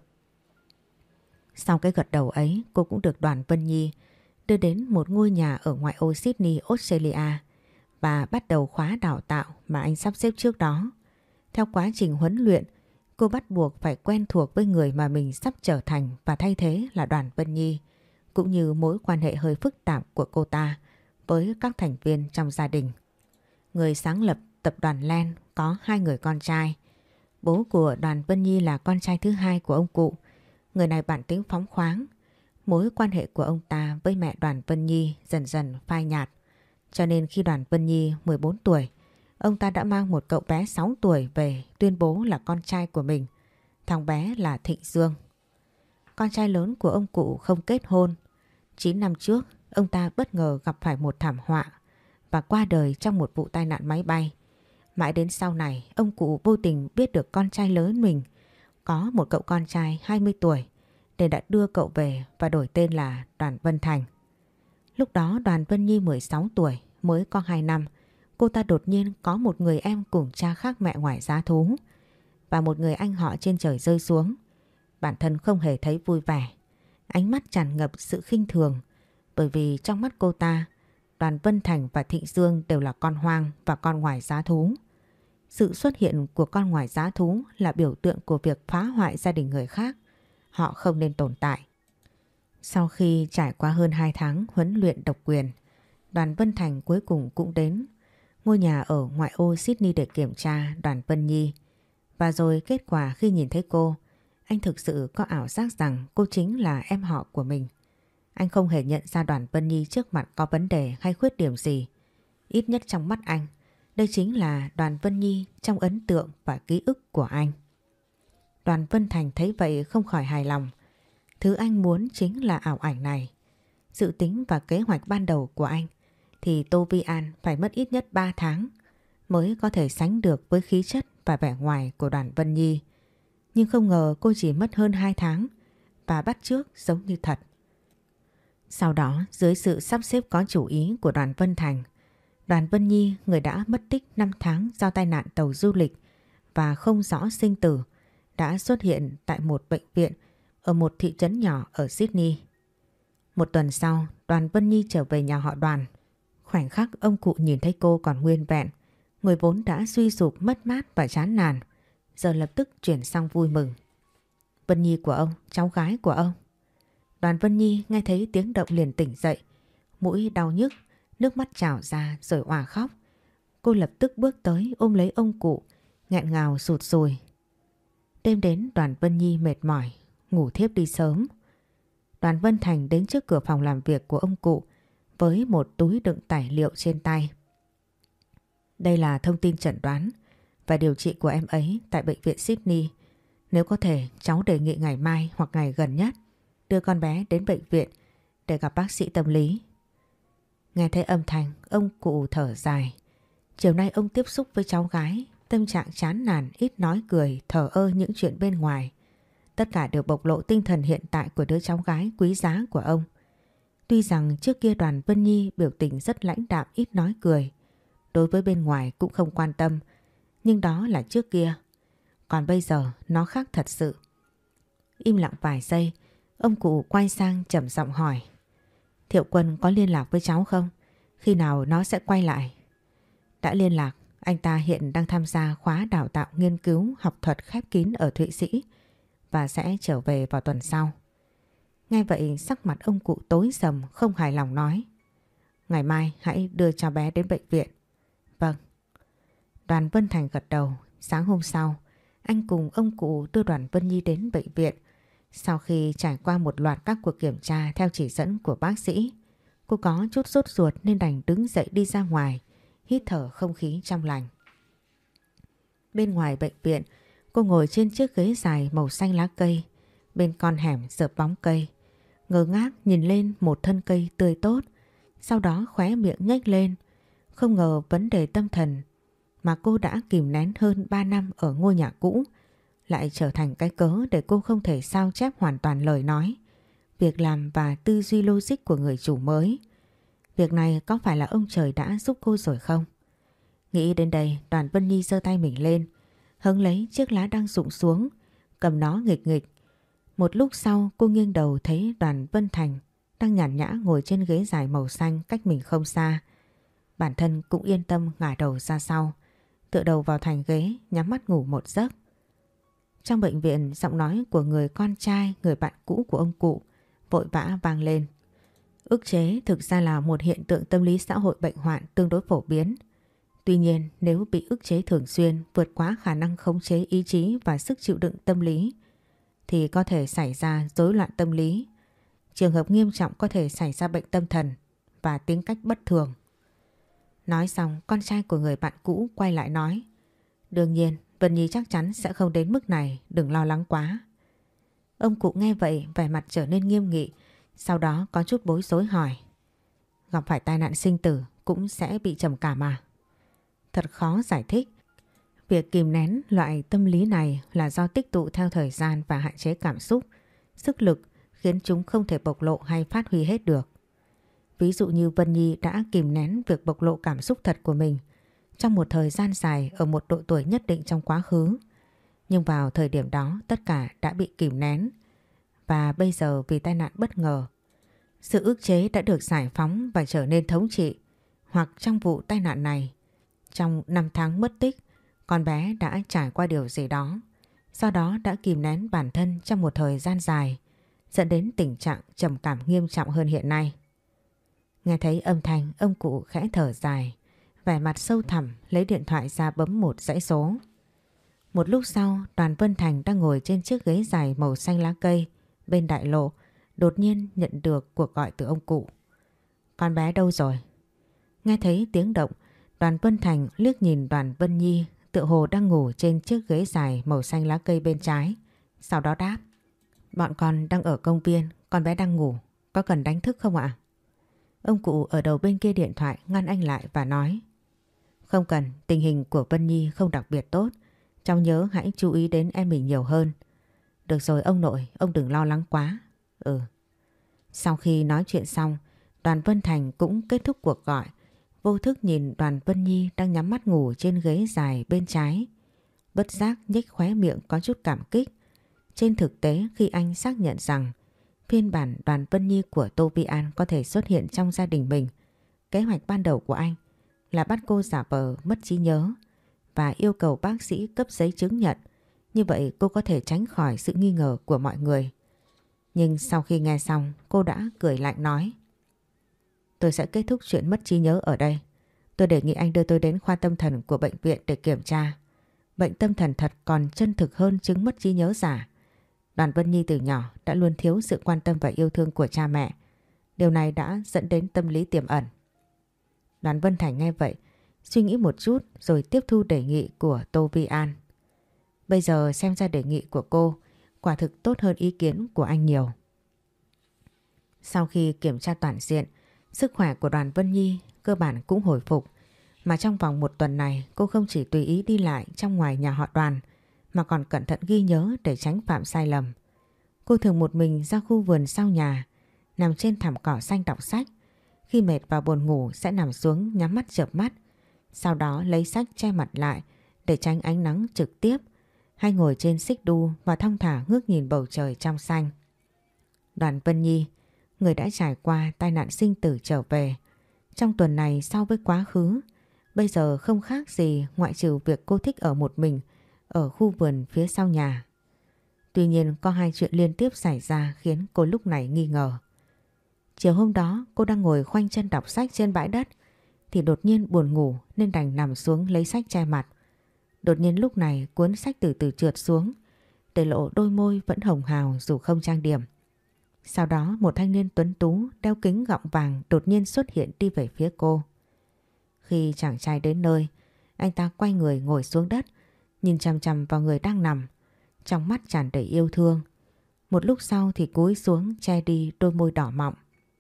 Sau cái gật đầu ấy, cô cũng được Đoàn Vân Nhi đưa đến một ngôi nhà ở ngoại ô Sydney, Australia và bắt đầu khóa đào tạo mà anh sắp xếp trước đó. Theo quá trình huấn luyện, cô bắt buộc phải quen thuộc với người mà mình sắp trở thành và thay thế là Đoàn Vân Nhi, cũng như mối quan hệ hơi phức tạp của cô ta với các thành viên trong gia đình. Người sáng lập tập đoàn Len có hai người con trai. Bố của Đoàn Vân Nhi là con trai thứ hai của ông cụ. Người này bản tính phóng khoáng. Mối quan hệ của ông ta với mẹ Đoàn Vân Nhi dần dần phai nhạt. Cho nên khi Đoàn Vân Nhi mười bốn tuổi, ông ta đã mang một cậu bé sáu tuổi về tuyên bố là con trai của mình. Thằng bé là Thịnh Dương. Con trai lớn của ông cụ không kết hôn. chín năm trước, ông ta bất ngờ gặp phải một thảm họa và qua đời trong một vụ tai nạn máy bay. Mãi đến sau này, ông cụ vô tình biết được con trai lớn mình có một cậu con trai hai mươi tuổi nên đã đưa cậu về và đổi tên là Đoàn Vân Thành. Lúc đó Đoàn Vân Nhi mười sáu tuổi, mới có hai năm, cô ta đột nhiên có một người em cùng cha khác mẹ ngoài giá thú và một người anh họ trên trời rơi xuống. Bản thân không hề thấy vui vẻ, ánh mắt tràn ngập sự khinh thường, bởi vì trong mắt cô ta, Đoàn Vân Thành và Thịnh Dương đều là con hoang và con ngoài giá thú. Sự xuất hiện của con ngoài giá thú là biểu tượng của việc phá hoại gia đình người khác. Họ không nên tồn tại. Sau khi trải qua hơn hai tháng huấn luyện độc quyền, Đoàn Vân Thành cuối cùng cũng đến ngôi nhà ở ngoại ô Sydney để kiểm tra Đoàn Vân Nhi. Và rồi kết quả khi nhìn thấy cô, anh thực sự có ảo giác rằng cô chính là em họ của mình. Anh không hề nhận ra Đoàn Vân Nhi trước mặt có vấn đề hay khuyết điểm gì. Ít nhất trong mắt anh, Đây chính là Đoàn Vân Nhi trong ấn tượng và ký ức của anh. Đoàn Vân Thành thấy vậy không khỏi hài lòng. Thứ anh muốn chính là ảo ảnh này. Dự tính và kế hoạch ban đầu của anh thì Tô Vi An phải mất ít nhất ba tháng mới có thể sánh được với khí chất và vẻ ngoài của Đoàn Vân Nhi. Nhưng không ngờ cô chỉ mất hơn hai tháng và bắt chước giống như thật. Sau đó, dưới sự sắp xếp có chủ ý của Đoàn Vân Thành, Đoàn Vân Nhi, người đã mất tích năm tháng do tai nạn tàu du lịch và không rõ sinh tử, đã xuất hiện tại một bệnh viện ở một thị trấn nhỏ ở Sydney. Một tuần sau, Đoàn Vân Nhi trở về nhà họ Đoàn. Khoảnh khắc ông cụ nhìn thấy cô còn nguyên vẹn, người vốn đã suy sụp mất mát và chán nản, giờ lập tức chuyển sang vui mừng. Vân Nhi của ông, cháu gái của ông. Đoàn Vân Nhi nghe thấy tiếng động liền tỉnh dậy, mũi đau nhức, nước mắt trào ra rồi òa khóc. Cô lập tức bước tới ôm lấy ông cụ, nghẹn ngào sụt sùi. Đêm đến Đoàn Vân Nhi mệt mỏi, ngủ thiếp đi sớm. Đoàn Vân Thành đến trước cửa phòng làm việc của ông cụ với một túi đựng tài liệu trên tay. Đây là thông tin chẩn đoán và điều trị của em ấy tại bệnh viện Sydney. Nếu có thể, cháu đề nghị ngày mai hoặc ngày gần nhất đưa con bé đến bệnh viện để gặp bác sĩ tâm lý. Nghe thấy âm thanh, ông cụ thở dài. Chiều nay ông tiếp xúc với cháu gái, tâm trạng chán nản, ít nói cười, thờ ơ những chuyện bên ngoài. Tất cả đều bộc lộ tinh thần hiện tại của đứa cháu gái quý giá của ông. Tuy rằng trước kia Đoàn Vân Nhi biểu tình rất lãnh đạm, ít nói cười, đối với bên ngoài cũng không quan tâm, nhưng đó là trước kia. Còn bây giờ nó khác thật sự. Im lặng vài giây, ông cụ quay sang trầm giọng hỏi: Thiệu Quân có liên lạc với cháu không? Khi nào nó sẽ quay lại? Đã liên lạc, anh ta hiện đang tham gia khóa đào tạo nghiên cứu học thuật khép kín ở Thụy Sĩ và sẽ trở về vào tuần sau. Nghe vậy sắc mặt ông cụ tối sầm, không hài lòng nói: Ngày mai hãy đưa cháu bé đến bệnh viện. Vâng. Đoàn Vân Thành gật đầu. Sáng hôm sau, anh cùng ông cụ đưa Đoàn Vân Nhi đến bệnh viện. Sau khi trải qua một loạt các cuộc kiểm tra theo chỉ dẫn của bác sĩ, cô có chút sốt ruột nên đành đứng dậy đi ra ngoài, hít thở không khí trong lành. Bên ngoài bệnh viện, cô ngồi trên chiếc ghế dài màu xanh lá cây, bên con hẻm dợp bóng cây, ngơ ngác nhìn lên một thân cây tươi tốt, sau đó khóe miệng nhếch lên. Không ngờ vấn đề tâm thần mà cô đã kìm nén hơn ba năm ở ngôi nhà cũ lại trở thành cái cớ để cô không thể sao chép hoàn toàn lời nói, việc làm và tư duy logic của người chủ mới. Việc này có phải là ông trời đã giúp cô rồi không? Nghĩ đến đây, Đoàn Vân Nhi giơ tay mình lên, hứng lấy chiếc lá đang rụng xuống, cầm nó nghịch nghịch. Một lúc sau cô nghiêng đầu thấy Đoàn Vân Thành đang nhàn nhã ngồi trên ghế dài màu xanh cách mình không xa. Bản thân cũng yên tâm ngả đầu ra sau, tựa đầu vào thành ghế, nhắm mắt ngủ một giấc. Trong bệnh viện, giọng nói của người con trai, người bạn cũ của ông cụ vội vã vang lên. Ức chế thực ra là một hiện tượng tâm lý xã hội bệnh hoạn tương đối phổ biến. Tuy nhiên, nếu bị ức chế thường xuyên, vượt quá khả năng khống chế ý chí và sức chịu đựng tâm lý, thì có thể xảy ra rối loạn tâm lý. Trường hợp nghiêm trọng có thể xảy ra bệnh tâm thần và tính cách bất thường. Nói xong, con trai của người bạn cũ quay lại nói: Đương nhiên, Vân Nhi chắc chắn sẽ không đến mức này, đừng lo lắng quá. Ông cụ nghe vậy, vẻ mặt trở nên nghiêm nghị, sau đó có chút bối rối hỏi: Gặp phải tai nạn sinh tử cũng sẽ bị trầm cảm à? Thật khó giải thích. Việc kìm nén loại tâm lý này là do tích tụ theo thời gian và hạn chế cảm xúc, sức lực khiến chúng không thể bộc lộ hay phát huy hết được. Ví dụ như Vân Nhi đã kìm nén việc bộc lộ cảm xúc thật của mình trong một thời gian dài ở một độ tuổi nhất định trong quá khứ. Nhưng vào thời điểm đó tất cả đã bị kìm nén, và bây giờ vì tai nạn bất ngờ, sự ức chế đã được giải phóng và trở nên thống trị. Hoặc trong vụ tai nạn này, trong năm tháng mất tích, con bé đã trải qua điều gì đó, do đó đã kìm nén bản thân trong một thời gian dài, dẫn đến tình trạng trầm cảm nghiêm trọng hơn hiện nay. Nghe thấy âm thanh, ông cụ khẽ thở dài, vẻ mặt sâu thẳm lấy điện thoại ra bấm một dãy số. Một lúc sau, Đoàn Vân Thành đang ngồi trên chiếc ghế dài màu xanh lá cây bên đại lộ, đột nhiên nhận được cuộc gọi từ ông cụ. Con bé đâu rồi? Nghe thấy tiếng động, Đoàn Vân Thành liếc nhìn Đoàn Vân Nhi tựa hồ đang ngủ trên chiếc ghế dài màu xanh lá cây bên trái. Sau đó đáp: Bọn con đang ở công viên, con bé đang ngủ, có cần đánh thức không ạ? Ông cụ ở đầu bên kia điện thoại ngăn anh lại và nói: Không cần, tình hình của Vân Nhi không đặc biệt tốt. Cháu nhớ hãy chú ý đến em mình nhiều hơn. Được rồi ông nội, ông đừng lo lắng quá. Ừ. Sau khi nói chuyện xong, Đoàn Vân Thành cũng kết thúc cuộc gọi. Vô thức nhìn Đoàn Vân Nhi đang nhắm mắt ngủ trên ghế dài bên trái. Bất giác nhếch khóe miệng có chút cảm kích. Trên thực tế khi anh xác nhận rằng phiên bản Đoàn Vân Nhi của Tô Vi An có thể xuất hiện trong gia đình mình, kế hoạch ban đầu của anh là bắt cô giả vờ mất trí nhớ và yêu cầu bác sĩ cấp giấy chứng nhận. Như vậy cô có thể tránh khỏi sự nghi ngờ của mọi người. Nhưng sau khi nghe xong, cô đã cười lạnh nói: Tôi sẽ kết thúc chuyện mất trí nhớ ở đây. Tôi đề nghị anh đưa tôi đến khoa tâm thần của bệnh viện để kiểm tra. Bệnh tâm thần thật còn chân thực hơn chứng mất trí nhớ giả. Đoàn Vân Nhi từ nhỏ đã luôn thiếu sự quan tâm và yêu thương của cha mẹ. Điều này đã dẫn đến tâm lý tiềm ẩn. Đoàn Vân Thành nghe vậy, suy nghĩ một chút rồi tiếp thu đề nghị của Tô Vi An. Bây giờ xem ra đề nghị của cô quả thực tốt hơn ý kiến của anh nhiều. Sau khi kiểm tra toàn diện, sức khỏe của Đoàn Vân Nhi cơ bản cũng hồi phục. Mà trong vòng một tuần này cô không chỉ tùy ý đi lại trong ngoài nhà họ Đoàn mà còn cẩn thận ghi nhớ để tránh phạm sai lầm. Cô thường một mình ra khu vườn sau nhà, nằm trên thảm cỏ xanh đọc sách. Khi mệt và buồn ngủ sẽ nằm xuống nhắm mắt chợp mắt. Sau đó lấy sách che mặt lại để tránh ánh nắng trực tiếp, hay ngồi trên xích đu và thong thả ngước nhìn bầu trời trong xanh. Đoàn Vân Nhi, người đã trải qua tai nạn sinh tử trở về, trong tuần này so với quá khứ, bây giờ không khác gì ngoại trừ việc cô thích ở một mình ở khu vườn phía sau nhà. Tuy nhiên có hai chuyện liên tiếp xảy ra khiến cô lúc này nghi ngờ. Chiều hôm đó cô đang ngồi khoanh chân đọc sách trên bãi đất thì đột nhiên buồn ngủ nên đành nằm xuống lấy sách che mặt. Đột nhiên lúc này cuốn sách từ từ trượt xuống, để lộ đôi môi vẫn hồng hào dù không trang điểm. Sau đó một thanh niên tuấn tú đeo kính gọng vàng đột nhiên xuất hiện đi về phía cô. Khi chàng trai đến nơi, anh ta quay người ngồi xuống đất, nhìn chằm chằm vào người đang nằm, trong mắt tràn đầy yêu thương. Một lúc sau thì cúi xuống che đi đôi môi đỏ mọng.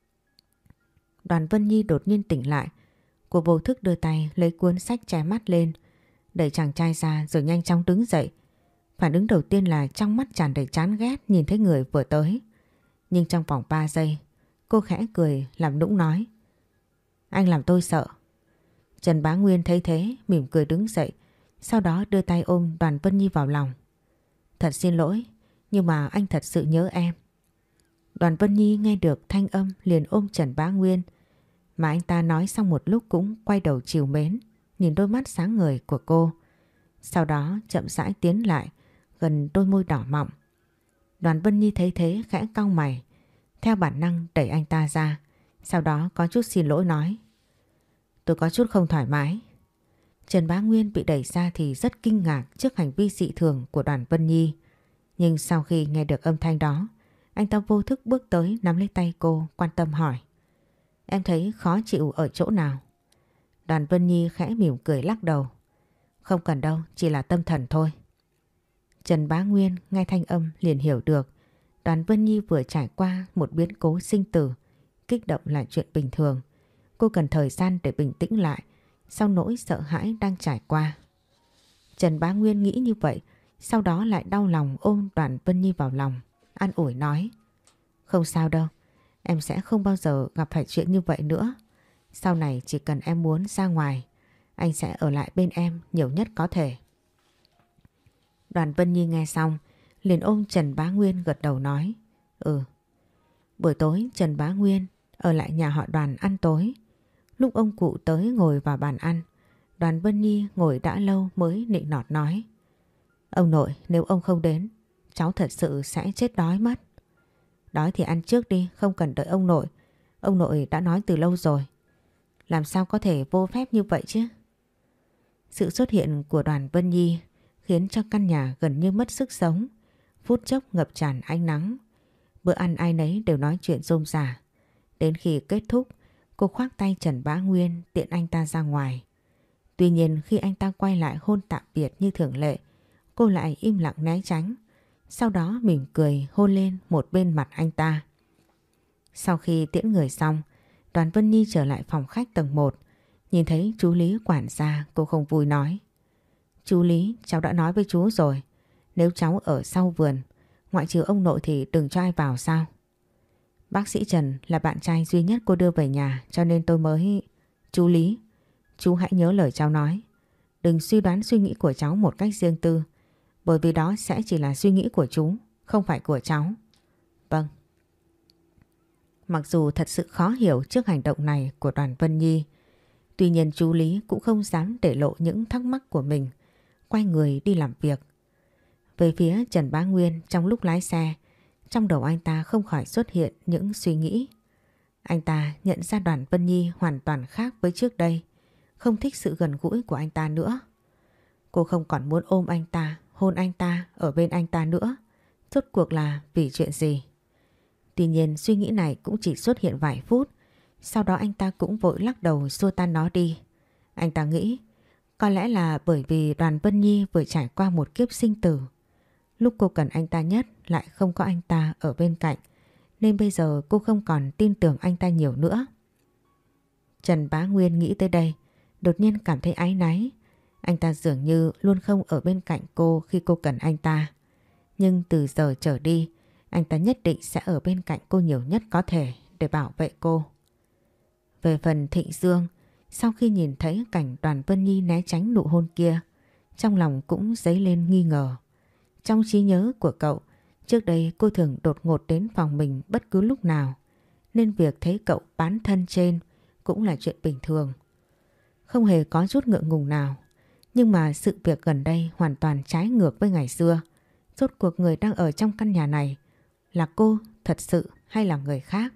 Đoàn Vân Nhi đột nhiên tỉnh lại. Cô vô thức đưa tay lấy cuốn sách che mắt lên, đẩy chàng trai ra rồi nhanh chóng đứng dậy. Phản ứng đầu tiên là trong mắt tràn đầy chán ghét nhìn thấy người vừa tới. Nhưng trong vòng ba giây, cô khẽ cười làm nũng nói: Anh làm tôi sợ. Trần Bá Nguyên thấy thế mỉm cười đứng dậy, sau đó đưa tay ôm Đoàn Vân Nhi vào lòng. Thật xin lỗi, nhưng mà anh thật sự nhớ em. Đoàn Vân Nhi nghe được thanh âm liền ôm Trần Bá Nguyên, mà anh ta nói xong một lúc cũng quay đầu trìu mến, nhìn đôi mắt sáng ngời của cô. Sau đó chậm rãi tiến lại gần đôi môi đỏ mọng. Đoàn Vân Nhi thấy thế khẽ cau mày, theo bản năng đẩy anh ta ra, sau đó có chút xin lỗi nói: Tôi có chút không thoải mái. Trần Bá Nguyên bị đẩy ra thì rất kinh ngạc trước hành vi dị thường của Đoàn Vân Nhi. Nhưng sau khi nghe được âm thanh đó, anh ta vô thức bước tới nắm lấy tay cô, quan tâm hỏi: Em thấy khó chịu ở chỗ nào? Đoàn Vân Nhi khẽ mỉm cười lắc đầu: Không cần đâu, chỉ là tâm thần thôi. Trần Bá Nguyên nghe thanh âm liền hiểu được Đoàn Vân Nhi vừa trải qua một biến cố sinh tử, kích động là chuyện bình thường. Cô cần thời gian để bình tĩnh lại sau nỗi sợ hãi đang trải qua. Trần Bá Nguyên nghĩ như vậy, sau đó lại đau lòng ôm Đoàn Vân Nhi vào lòng, an ủi nói: Không sao đâu, em sẽ không bao giờ gặp phải chuyện như vậy nữa. Sau này chỉ cần em muốn ra ngoài, anh sẽ ở lại bên em nhiều nhất có thể. Đoàn Vân Nhi nghe xong liền ôm Trần Bá Nguyên gật đầu nói: Ừ. Buổi tối Trần Bá Nguyên ở lại nhà họ Đoàn ăn tối. Lúc ông cụ tới ngồi vào bàn ăn, Đoàn Vân Nhi ngồi đã lâu mới nịnh nọt nói: Ông nội, nếu ông không đến, cháu thật sự sẽ chết đói mất. Đói thì ăn trước đi, không cần đợi ông nội. Ông nội đã nói từ lâu rồi. Làm sao có thể vô phép như vậy chứ? Sự xuất hiện của Đoàn Vân Nhi khiến cho căn nhà gần như mất sức sống, phút chốc ngập tràn ánh nắng. Bữa ăn ai nấy đều nói chuyện rôm rả. Đến khi kết thúc, cô khoác tay Trần Bá Nguyên tiện anh ta ra ngoài. Tuy nhiên khi anh ta quay lại hôn tạm biệt như thường lệ, cô lại im lặng né tránh. Sau đó mỉm cười hôn lên một bên mặt anh ta. Sau khi tiễn người xong, Đoàn Vân Nhi trở lại phòng khách tầng một. Nhìn thấy chú Lý quản gia, cô không vui nói: "Chú Lý, cháu đã nói với chú rồi. Nếu cháu ở sau vườn, ngoại trừ ông nội thì đừng cho ai vào sao?" "Bác sĩ Trần là bạn trai duy nhất cô đưa về nhà, cho nên tôi mới..." "Chú Lý, chú hãy nhớ lời cháu nói. Đừng suy đoán suy nghĩ của cháu một cách riêng tư, bởi vì đó sẽ chỉ là suy nghĩ của chú, không phải của cháu." "Vâng." Mặc dù thật sự khó hiểu trước hành động này của Đoàn Vân Nhi, tuy nhiên chú Lý cũng không dám để lộ những thắc mắc của mình, quay người đi làm việc. Về phía Trần Bá Nguyên, trong lúc lái xe, trong đầu anh ta không khỏi xuất hiện những suy nghĩ. Anh ta nhận ra Đoàn Vân Nhi hoàn toàn khác với trước đây, không thích sự gần gũi của anh ta nữa. Cô không còn muốn ôm anh ta, hôn anh ta, ở bên anh ta nữa. Rốt cuộc là vì chuyện gì? Tuy nhiên suy nghĩ này cũng chỉ xuất hiện vài phút, sau đó anh ta cũng vội lắc đầu xua tan nó đi. Anh ta nghĩ có lẽ là bởi vì Đoàn Vân Nhi vừa trải qua một kiếp sinh tử. Lúc cô cần anh ta nhất lại không có anh ta ở bên cạnh, nên bây giờ cô không còn tin tưởng anh ta nhiều nữa. Trần Bá Nguyên nghĩ tới đây, đột nhiên cảm thấy áy náy. Anh ta dường như luôn không ở bên cạnh cô khi cô cần anh ta. Nhưng từ giờ trở đi, anh ta nhất định sẽ ở bên cạnh cô nhiều nhất có thể để bảo vệ cô. Về phần Thịnh Dương, sau khi nhìn thấy cảnh Đoàn Vân Nhi né tránh nụ hôn kia, trong lòng cũng dấy lên nghi ngờ. Trong trí nhớ của cậu, trước đây cô thường đột ngột đến phòng mình bất cứ lúc nào, nên việc thấy cậu bán thân trên cũng là chuyện bình thường. Không hề có chút ngượng ngùng nào. Nhưng mà sự việc gần đây hoàn toàn trái ngược với ngày xưa. Rốt cuộc người đang ở trong căn nhà này là cô thật sự hay là người khác?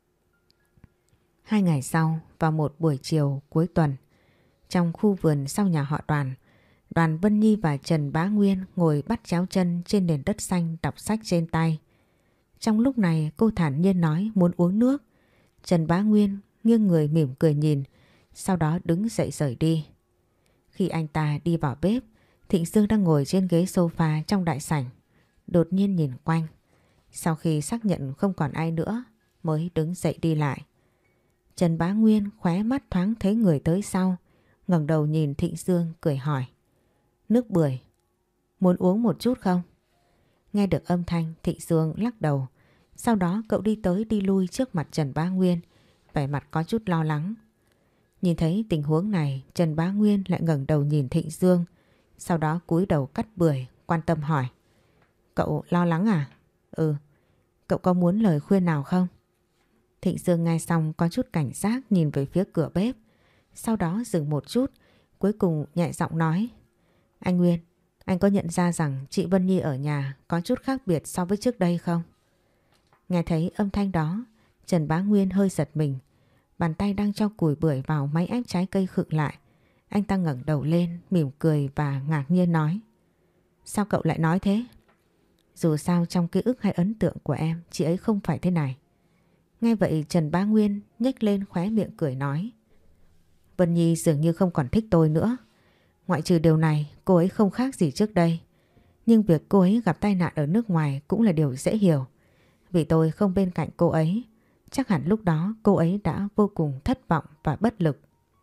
Hai ngày sau, vào một buổi chiều cuối tuần, trong khu vườn sau nhà họ Đoàn, Đoàn Vân Nhi và Trần Bá Nguyên ngồi bắt chéo chân trên nền đất xanh đọc sách trên tay. Trong lúc này cô thản nhiên nói muốn uống nước. Trần Bá Nguyên nghiêng người mỉm cười nhìn, sau đó đứng dậy rời đi. Khi anh ta đi vào bếp, Thịnh Dương đang ngồi trên ghế sofa trong đại sảnh, đột nhiên nhìn quanh. Sau khi xác nhận không còn ai nữa mới đứng dậy đi lại. Trần Bá Nguyên khóe mắt thoáng thấy người tới sau, ngẩng đầu nhìn Thịnh Dương cười hỏi: "Nước bưởi, muốn uống một chút không?" Nghe được âm thanh, Thịnh Dương lắc đầu. Sau đó cậu đi tới đi lui trước mặt Trần Bá Nguyên, vẻ mặt có chút lo lắng. Nhìn thấy tình huống này, Trần Bá Nguyên lại ngẩng đầu nhìn Thịnh Dương, sau đó cúi đầu cắt bưởi, quan tâm hỏi: "Cậu lo lắng à?" "Ừ." "Cậu có muốn lời khuyên nào không?" Thịnh Dương nghe xong có chút cảnh giác nhìn về phía cửa bếp, sau đó dừng một chút, cuối cùng nhẹ giọng nói: "Anh Nguyên, anh có nhận ra rằng chị Vân Nhi ở nhà có chút khác biệt so với trước đây không?" Nghe thấy âm thanh đó, Trần Bá Nguyên hơi giật mình. Bàn tay đang cho cùi bưởi vào máy ép trái cây khựng lại. Anh ta ngẩng đầu lên, mỉm cười và ngạc nhiên nói: "Sao cậu lại nói thế?" "Dù sao trong ký ức hay ấn tượng của em, chị ấy không phải thế này." Nghe vậy Trần Bá Nguyên nhếch lên khóe miệng cười nói: "Vân Nhi dường như không còn thích tôi nữa. Ngoại trừ điều này, cô ấy không khác gì trước đây. Nhưng việc cô ấy gặp tai nạn ở nước ngoài cũng là điều dễ hiểu. Vì tôi không bên cạnh cô ấy, chắc hẳn lúc đó cô ấy đã vô cùng thất vọng và bất lực."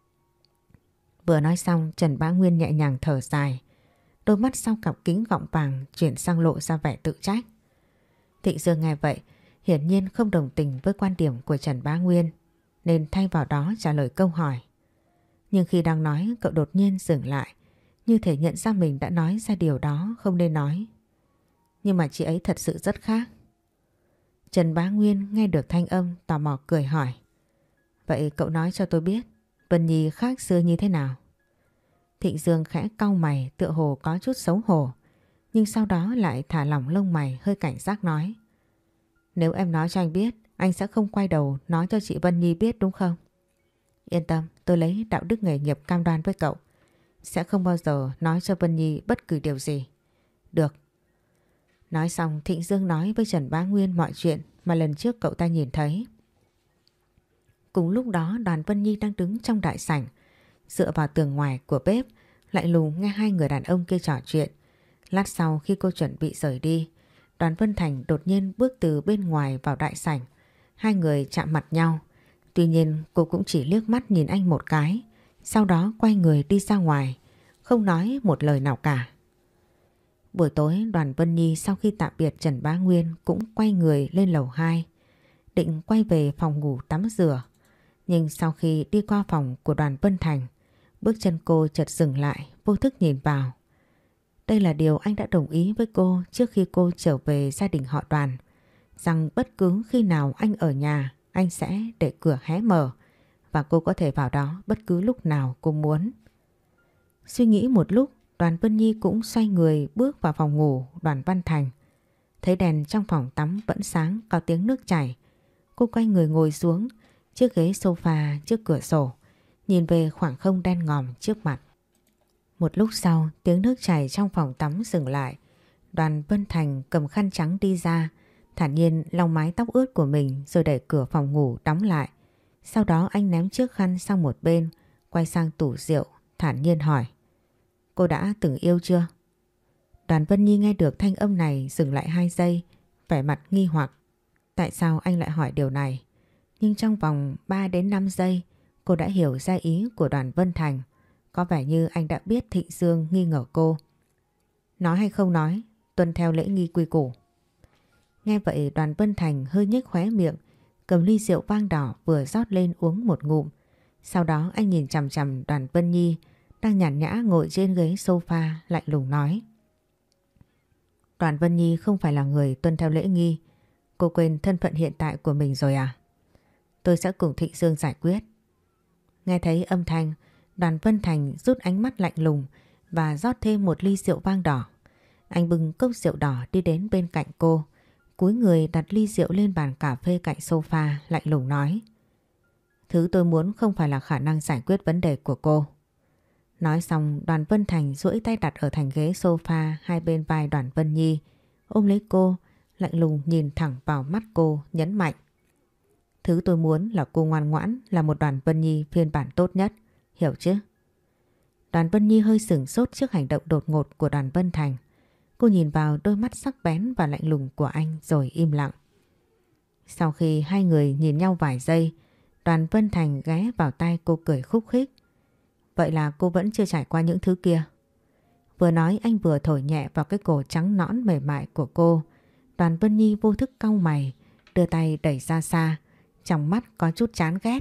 Vừa nói xong, Trần Bá Nguyên nhẹ nhàng thở dài, đôi mắt sau cặp kính gọng vàng chuyển sang lộ ra vẻ tự trách. Thịnh Dương nghe vậy, hiển nhiên không đồng tình với quan điểm của Trần Bá Nguyên, nên thay vào đó trả lời câu hỏi. Nhưng khi đang nói, cậu đột nhiên dừng lại, như thể nhận ra mình đã nói ra điều đó không nên nói. "Nhưng mà chị ấy thật sự rất khác." Trần Bá Nguyên nghe được thanh âm tò mò cười hỏi: "Vậy cậu nói cho tôi biết Vân Nhi khác xưa như thế nào?" Thịnh Dương khẽ cau mày, tựa hồ có chút xấu hổ, nhưng sau đó lại thả lỏng lông mày, hơi cảnh giác nói: "Nếu em nói cho anh biết, anh sẽ không quay đầu nói cho chị Vân Nhi biết đúng không?" "Yên tâm, tôi lấy đạo đức nghề nghiệp cam đoan với cậu, sẽ không bao giờ nói cho Vân Nhi bất cứ điều gì." "Được." Nói xong, Thịnh Dương nói với Trần Bá Nguyên mọi chuyện mà lần trước cậu ta nhìn thấy. Cùng lúc đó Đoàn Vân Nhi đang đứng trong đại sảnh, dựa vào tường ngoài của bếp, lại lùng nghe hai người đàn ông kia trò chuyện. Lát sau khi cô chuẩn bị rời đi, Đoàn Vân Thành đột nhiên bước từ bên ngoài vào đại sảnh. Hai người chạm mặt nhau. Tuy nhiên cô cũng chỉ liếc mắt nhìn anh một cái, sau đó quay người đi ra ngoài, không nói một lời nào cả. Buổi tối Đoàn Vân Nhi sau khi tạm biệt Trần Bá Nguyên cũng quay người lên lầu hai, định quay về phòng ngủ tắm rửa. Nhưng sau khi đi qua phòng của Đoàn Vân Thành, bước chân cô chợt dừng lại, vô thức nhìn vào. Đây là điều anh đã đồng ý với cô trước khi cô trở về gia đình họ Đoàn, rằng bất cứ khi nào anh ở nhà, anh sẽ để cửa hé mở và cô có thể vào đó bất cứ lúc nào cô muốn. Suy nghĩ một lúc, Đoàn Vân Nhi cũng xoay người bước vào phòng ngủ Đoàn Văn Thành. Thấy đèn trong phòng tắm vẫn sáng, có tiếng nước chảy. Cô quay người ngồi xuống chiếc ghế sofa trước cửa sổ, nhìn về khoảng không đen ngòm trước mặt. Một lúc sau, tiếng nước chảy trong phòng tắm dừng lại. Đoàn Vân Thành cầm khăn trắng đi ra, thản nhiên lau mái tóc ướt của mình rồi đẩy cửa phòng ngủ đóng lại. Sau đó anh ném chiếc khăn sang một bên, quay sang tủ rượu, thản nhiên hỏi: Cô đã từng yêu chưa? Đoàn Vân Nhi nghe được thanh âm này dừng lại hai giây, vẻ mặt nghi hoặc. Tại sao anh lại hỏi điều này? Nhưng trong vòng ba đến năm giây, cô đã hiểu ra ý của Đoàn Vân Thành. Có vẻ như anh đã biết Thịnh Dương nghi ngờ cô. Nói hay không nói, tuân theo lễ nghi quy củ. Nghe vậy Đoàn Vân Thành hơi nhếch khóe miệng, cầm ly rượu vang đỏ vừa rót lên uống một ngụm. Sau đó anh nhìn chằm chằm Đoàn Vân Nhi đang nhàn nhã ngồi trên ghế sofa, lạnh lùng nói: Đoàn Vân Nhi không phải là người tuân theo lễ nghi. Cô quên thân phận hiện tại của mình rồi à? Tôi sẽ cùng Thịnh Dương giải quyết. Nghe thấy âm thanh, Đoàn Vân Thành rút ánh mắt lạnh lùng và rót thêm một ly rượu vang đỏ. Anh bưng cốc rượu đỏ đi đến bên cạnh cô, cúi người đặt ly rượu lên bàn cà phê cạnh sofa, lạnh lùng nói: Thứ tôi muốn không phải là khả năng giải quyết vấn đề của cô. Nói xong, Đoàn Vân Thành duỗi tay đặt ở thành ghế sofa hai bên vai Đoàn Vân Nhi, ôm lấy cô, lạnh lùng nhìn thẳng vào mắt cô, nhấn mạnh: Thứ tôi muốn là cô ngoan ngoãn, là một Đoàn Vân Nhi phiên bản tốt nhất, hiểu chứ? Đoàn Vân Nhi hơi sửng sốt trước hành động đột ngột của Đoàn Vân Thành. Cô nhìn vào đôi mắt sắc bén và lạnh lùng của anh rồi im lặng. Sau khi hai người nhìn nhau vài giây, Đoàn Vân Thành ghé vào tai cô cười khúc khích: Vậy là cô vẫn chưa trải qua những thứ kia. Vừa nói anh vừa thổi nhẹ vào cái cổ trắng nõn mềm mại của cô. Đoàn Vân Nhi vô thức cau mày, đưa tay đẩy ra xa, trong mắt có chút chán ghét.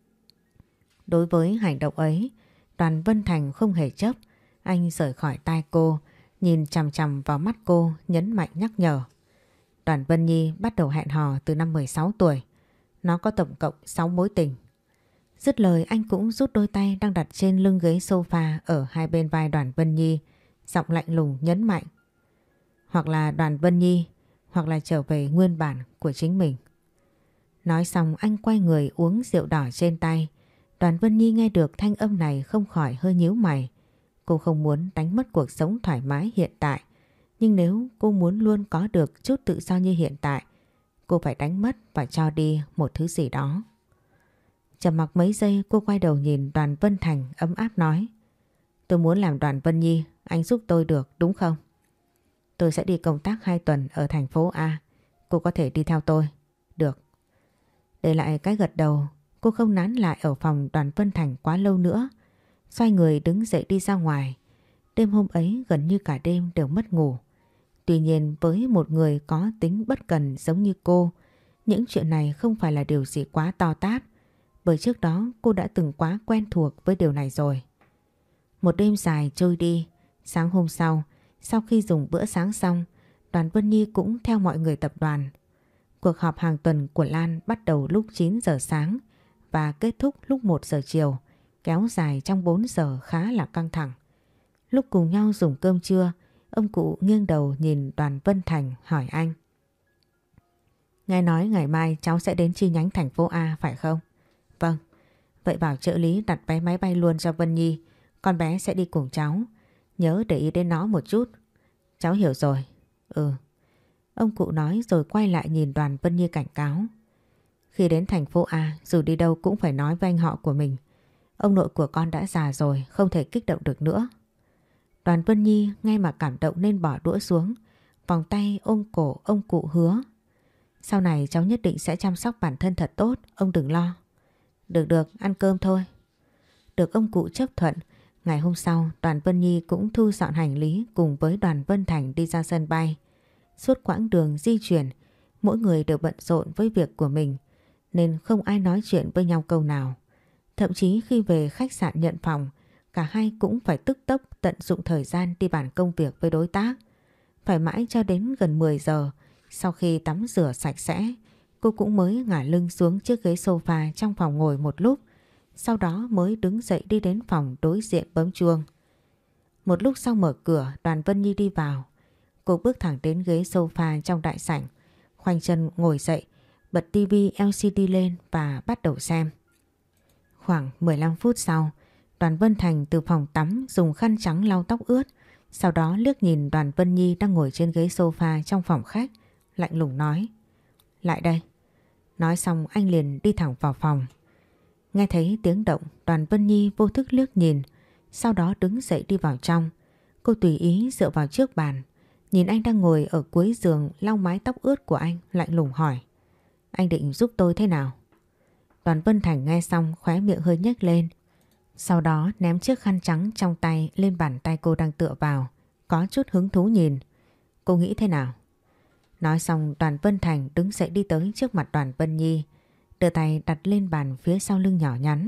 Đối với hành động ấy, Đoàn Vân Thành không hề chấp. Anh rời khỏi tai cô, nhìn chằm chằm vào mắt cô, nhấn mạnh nhắc nhở: Đoàn Vân Nhi bắt đầu hẹn hò từ năm mười sáu tuổi. Nó có tổng cộng sáu mối tình. Dứt lời anh cũng rút đôi tay đang đặt trên lưng ghế sofa ở hai bên vai Đoàn Vân Nhi, giọng lạnh lùng nhấn mạnh: Hoặc là Đoàn Vân Nhi, hoặc là trở về nguyên bản của chính mình. Nói xong anh quay người uống rượu đỏ trên tay. Đoàn Vân Nhi nghe được thanh âm này không khỏi hơi nhíu mày. Cô không muốn đánh mất cuộc sống thoải mái hiện tại, nhưng nếu cô muốn luôn có được chút tự do như hiện tại, cô phải đánh mất và cho đi một thứ gì đó. Trầm mặc mấy giây, cô quay đầu nhìn Đoàn Vân Thành ấm áp nói: Tôi muốn làm Đoàn Vân Nhi, anh giúp tôi được đúng không? Tôi sẽ đi công tác hai tuần ở thành phố A, cô có thể đi theo tôi. Được. Để lại cái gật đầu, cô không nán lại ở phòng Đoàn Vân Thành quá lâu nữa, xoay người đứng dậy đi ra ngoài. Đêm hôm ấy gần như cả đêm đều mất ngủ. Tuy nhiên với một người có tính bất cần giống như cô, những chuyện này không phải là điều gì quá to tát, bởi trước đó cô đã từng quá quen thuộc với điều này rồi. Một đêm dài trôi đi, sáng hôm sau, sau khi dùng bữa sáng xong, Đoàn Vân Nhi cũng theo mọi người tập đoàn. Cuộc họp hàng tuần của Lan bắt đầu lúc chín giờ sáng và kết thúc lúc một giờ chiều, kéo dài trong bốn giờ khá là căng thẳng. Lúc cùng nhau dùng cơm trưa, ông cụ nghiêng đầu nhìn Đoàn Vân Thành hỏi anh: Nghe nói ngày mai cháu sẽ đến chi nhánh thành phố A phải không? Vâng. Vậy bảo trợ lý đặt vé máy bay luôn cho Vân Nhi, con bé sẽ đi cùng cháu. Nhớ để ý đến nó một chút. Cháu hiểu rồi. Ừ. Ông cụ nói rồi quay lại nhìn Đoàn Vân Nhi cảnh cáo: Khi đến thành phố A, dù đi đâu cũng phải nói với anh họ của mình. Ông nội của con đã già rồi, không thể kích động được nữa. Đoàn Vân Nhi nghe mà cảm động nên bỏ đũa xuống, vòng tay ôm cổ ông cụ hứa. Sau này cháu nhất định sẽ chăm sóc bản thân thật tốt, ông đừng lo. Được được, ăn cơm thôi. Được ông cụ chấp thuận, ngày hôm sau Đoàn Vân Nhi cũng thu dọn hành lý cùng với Đoàn Vân Thành đi ra sân bay. Suốt quãng đường di chuyển, mỗi người đều bận rộn với việc của mình nên không ai nói chuyện với nhau câu nào. Thậm chí khi về khách sạn nhận phòng, cả hai cũng phải tức tốc tận dụng thời gian đi bàn công việc với đối tác. Phải mãi cho đến gần mười giờ, sau khi tắm rửa sạch sẽ, cô cũng mới ngả lưng xuống chiếc ghế sofa trong phòng ngồi một lúc, sau đó mới đứng dậy đi đến phòng đối diện bấm chuông. Một lúc sau mở cửa, Đoàn Vân Nhi đi vào. Cô bước thẳng đến ghế sofa trong đại sảnh, khoanh chân ngồi dậy, bật tivi lờ xê đê lên và bắt đầu xem. Khoảng mười lăm phút sau, Đoàn Vân Thành từ phòng tắm dùng khăn trắng lau tóc ướt, sau đó liếc nhìn Đoàn Vân Nhi đang ngồi trên ghế sofa trong phòng khách, lạnh lùng nói: Lại đây. Nói xong anh liền đi thẳng vào phòng. Nghe thấy tiếng động, Đoàn Vân Nhi vô thức liếc nhìn, sau đó đứng dậy đi vào trong. Cô tùy ý dựa vào trước bàn, nhìn anh đang ngồi ở cuối giường lau mái tóc ướt của anh, lạnh lùng hỏi: Anh định giúp tôi thế nào? Đoàn Vân Thành nghe xong khóe miệng hơi nhếch lên, sau đó ném chiếc khăn trắng trong tay lên bàn tay cô đang tựa vào, có chút hứng thú nhìn. Cô nghĩ thế nào? Nói xong Đoàn Vân Thành đứng dậy đi tới trước mặt Đoàn Vân Nhi, đưa tay đặt lên bàn phía sau lưng nhỏ nhắn.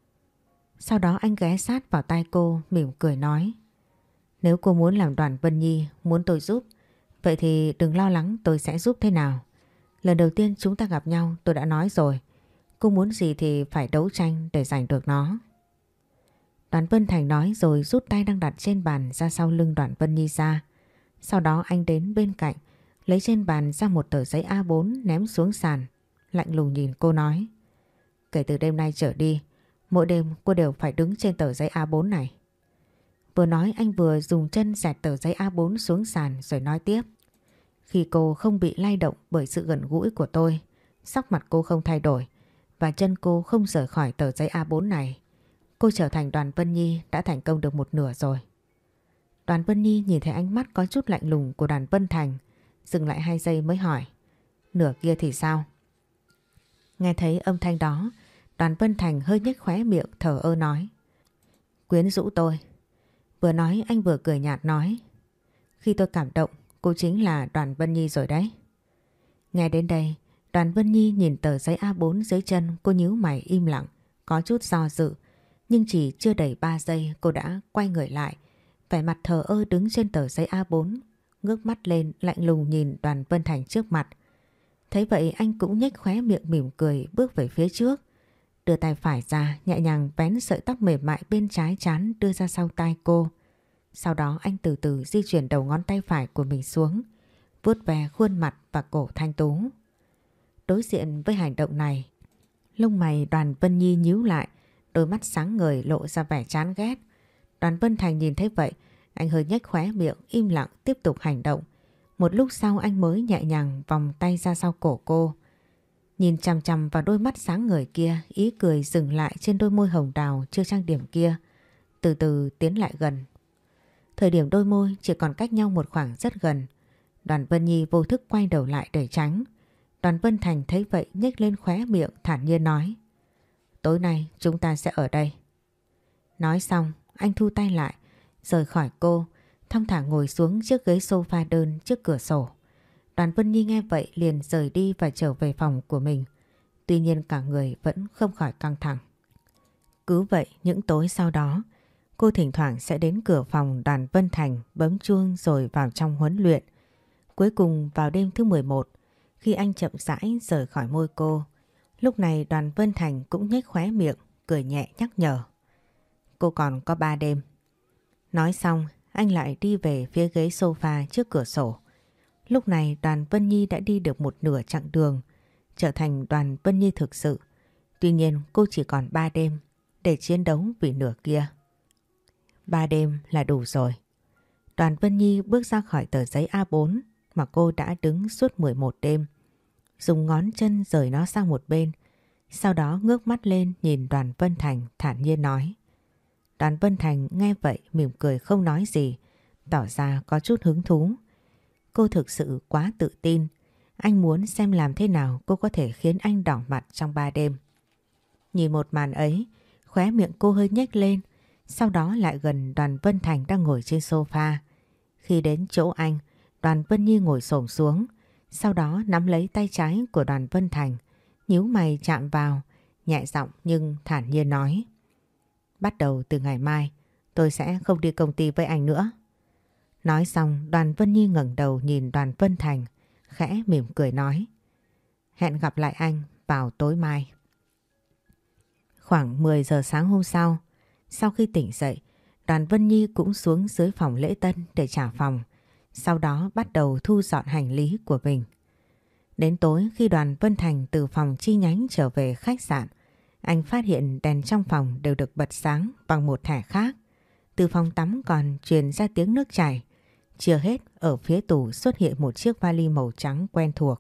Sau đó anh ghé sát vào tai cô, mỉm cười nói: Nếu cô muốn làm Đoàn Vân Nhi, muốn tôi giúp, vậy thì đừng lo lắng, tôi sẽ giúp thế nào. Lần đầu tiên chúng ta gặp nhau tôi đã nói rồi, cô muốn gì thì phải đấu tranh để giành được nó. Đoàn Vân Thành nói rồi rút tay đang đặt trên bàn ra sau lưng Đoàn Vân Nhi ra. Sau đó anh đến bên cạnh, lấy trên bàn ra một tờ giấy a bốn ném xuống sàn, lạnh lùng nhìn cô nói: Kể từ đêm nay trở đi, mỗi đêm cô đều phải đứng trên tờ giấy a bốn này. Vừa nói anh vừa dùng chân dẹt tờ giấy a bốn xuống sàn rồi nói tiếp: Khi cô không bị lay động bởi sự gần gũi của tôi, sắc mặt cô không thay đổi và chân cô không rời khỏi tờ giấy a bốn này, cô trở thành Đoàn Vân Nhi đã thành công được một nửa rồi. Đoàn Vân Nhi nhìn thấy ánh mắt có chút lạnh lùng của Đoàn Vân Thành, dừng lại hai giây mới hỏi: Nửa kia thì sao? Nghe thấy âm thanh đó, Đoàn Vân Thành hơi nhếch khóe miệng thờ ơ nói: Quyến rũ tôi. Vừa nói anh vừa cười nhạt nói: Khi tôi cảm động, cô chính là Đoàn Vân Nhi rồi đấy. Nghe đến đây, Đoàn Vân Nhi nhìn tờ giấy a bốn dưới chân, cô nhíu mày im lặng, có chút do dự. Nhưng chỉ chưa đầy ba giây cô đã quay người lại, vẻ mặt thờ ơ đứng trên tờ giấy a bốn, ngước mắt lên lạnh lùng nhìn Đoàn Vân Thành trước mặt. Thấy vậy anh cũng nhếch khóe miệng mỉm cười bước về phía trước, đưa tay phải ra nhẹ nhàng vén sợi tóc mềm mại bên trái trán đưa ra sau tai cô. Sau đó anh từ từ di chuyển đầu ngón tay phải của mình xuống, vuốt ve khuôn mặt và cổ thanh tú. Đối diện với hành động này, lông mày Đoàn Vân Nhi nhíu lại, đôi mắt sáng ngời lộ ra vẻ chán ghét. Đoàn Vân Thành nhìn thấy vậy, anh hơi nhếch khóe miệng im lặng tiếp tục hành động. Một lúc sau anh mới nhẹ nhàng vòng tay ra sau cổ cô. Nhìn chằm chằm vào đôi mắt sáng ngời kia, ý cười dừng lại trên đôi môi hồng đào chưa trang điểm kia, từ từ tiến lại gần. Thời điểm đôi môi chỉ còn cách nhau một khoảng rất gần, Đoàn Vân Nhi vô thức quay đầu lại để tránh. Đoàn Vân Thành thấy vậy nhếch lên khóe miệng thản nhiên nói: Tối nay chúng ta sẽ ở đây. Nói xong anh thu tay lại, rời khỏi cô, thong thả ngồi xuống chiếc ghế sofa đơn trước cửa sổ. Đoàn Vân Nhi nghe vậy liền rời đi và trở về phòng của mình. Tuy nhiên cả người vẫn không khỏi căng thẳng. Cứ vậy những tối sau đó, cô thỉnh thoảng sẽ đến cửa phòng Đoàn Vân Thành bấm chuông rồi vào trong huấn luyện. Cuối cùng vào đêm thứ mười một, khi anh chậm rãi rời khỏi môi cô, lúc này Đoàn Vân Thành cũng nhếch khóe miệng, cười nhẹ nhắc nhở: Cô còn có ba đêm. Nói xong, anh lại đi về phía ghế sofa trước cửa sổ. Lúc này Đoàn Vân Nhi đã đi được một nửa chặng đường, trở thành Đoàn Vân Nhi thực sự. Tuy nhiên cô chỉ còn ba đêm để chiến đấu vì nửa kia. Ba đêm là đủ rồi. Đoàn Vân Nhi bước ra khỏi tờ giấy a bốn mà cô đã đứng suốt mười một đêm. Dùng ngón chân rời nó sang một bên, Sau đó ngước mắt lên nhìn Đoàn Vân Thành thản nhiên nói. Đoàn Vân Thành nghe vậy mỉm cười không nói gì, tỏ ra có chút hứng thú. Cô thực sự quá tự tin. Anh muốn xem làm thế nào cô có thể khiến anh đỏ mặt trong ba đêm. Nhìn một màn ấy, khóe miệng cô hơi nhếch lên, sau đó lại gần Đoàn Vân Thành đang ngồi trên sofa. Khi đến chỗ anh, Đoàn Vân Nhi ngồi xổm xuống, sau đó nắm lấy tay trái của Đoàn Vân Thành, nhíu mày chạm vào, nhẹ giọng nhưng thản nhiên nói. Bắt đầu từ ngày mai, tôi sẽ không đi công ty với anh nữa. Nói xong, Đoàn Vân Nhi ngẩng đầu nhìn Đoàn Vân Thành, khẽ mỉm cười nói. Hẹn gặp lại anh vào tối mai. Khoảng mười giờ sáng hôm sau, sau khi tỉnh dậy, Đoàn Vân Nhi cũng xuống dưới phòng lễ tân để trả phòng, sau đó bắt đầu thu dọn hành lý của mình. Đến tối khi Đoàn Vân Thành từ phòng chi nhánh trở về khách sạn, anh phát hiện đèn trong phòng đều được bật sáng bằng một thẻ khác. Từ phòng tắm còn truyền ra tiếng nước chảy. Chưa hết, ở phía tủ xuất hiện một chiếc vali màu trắng quen thuộc.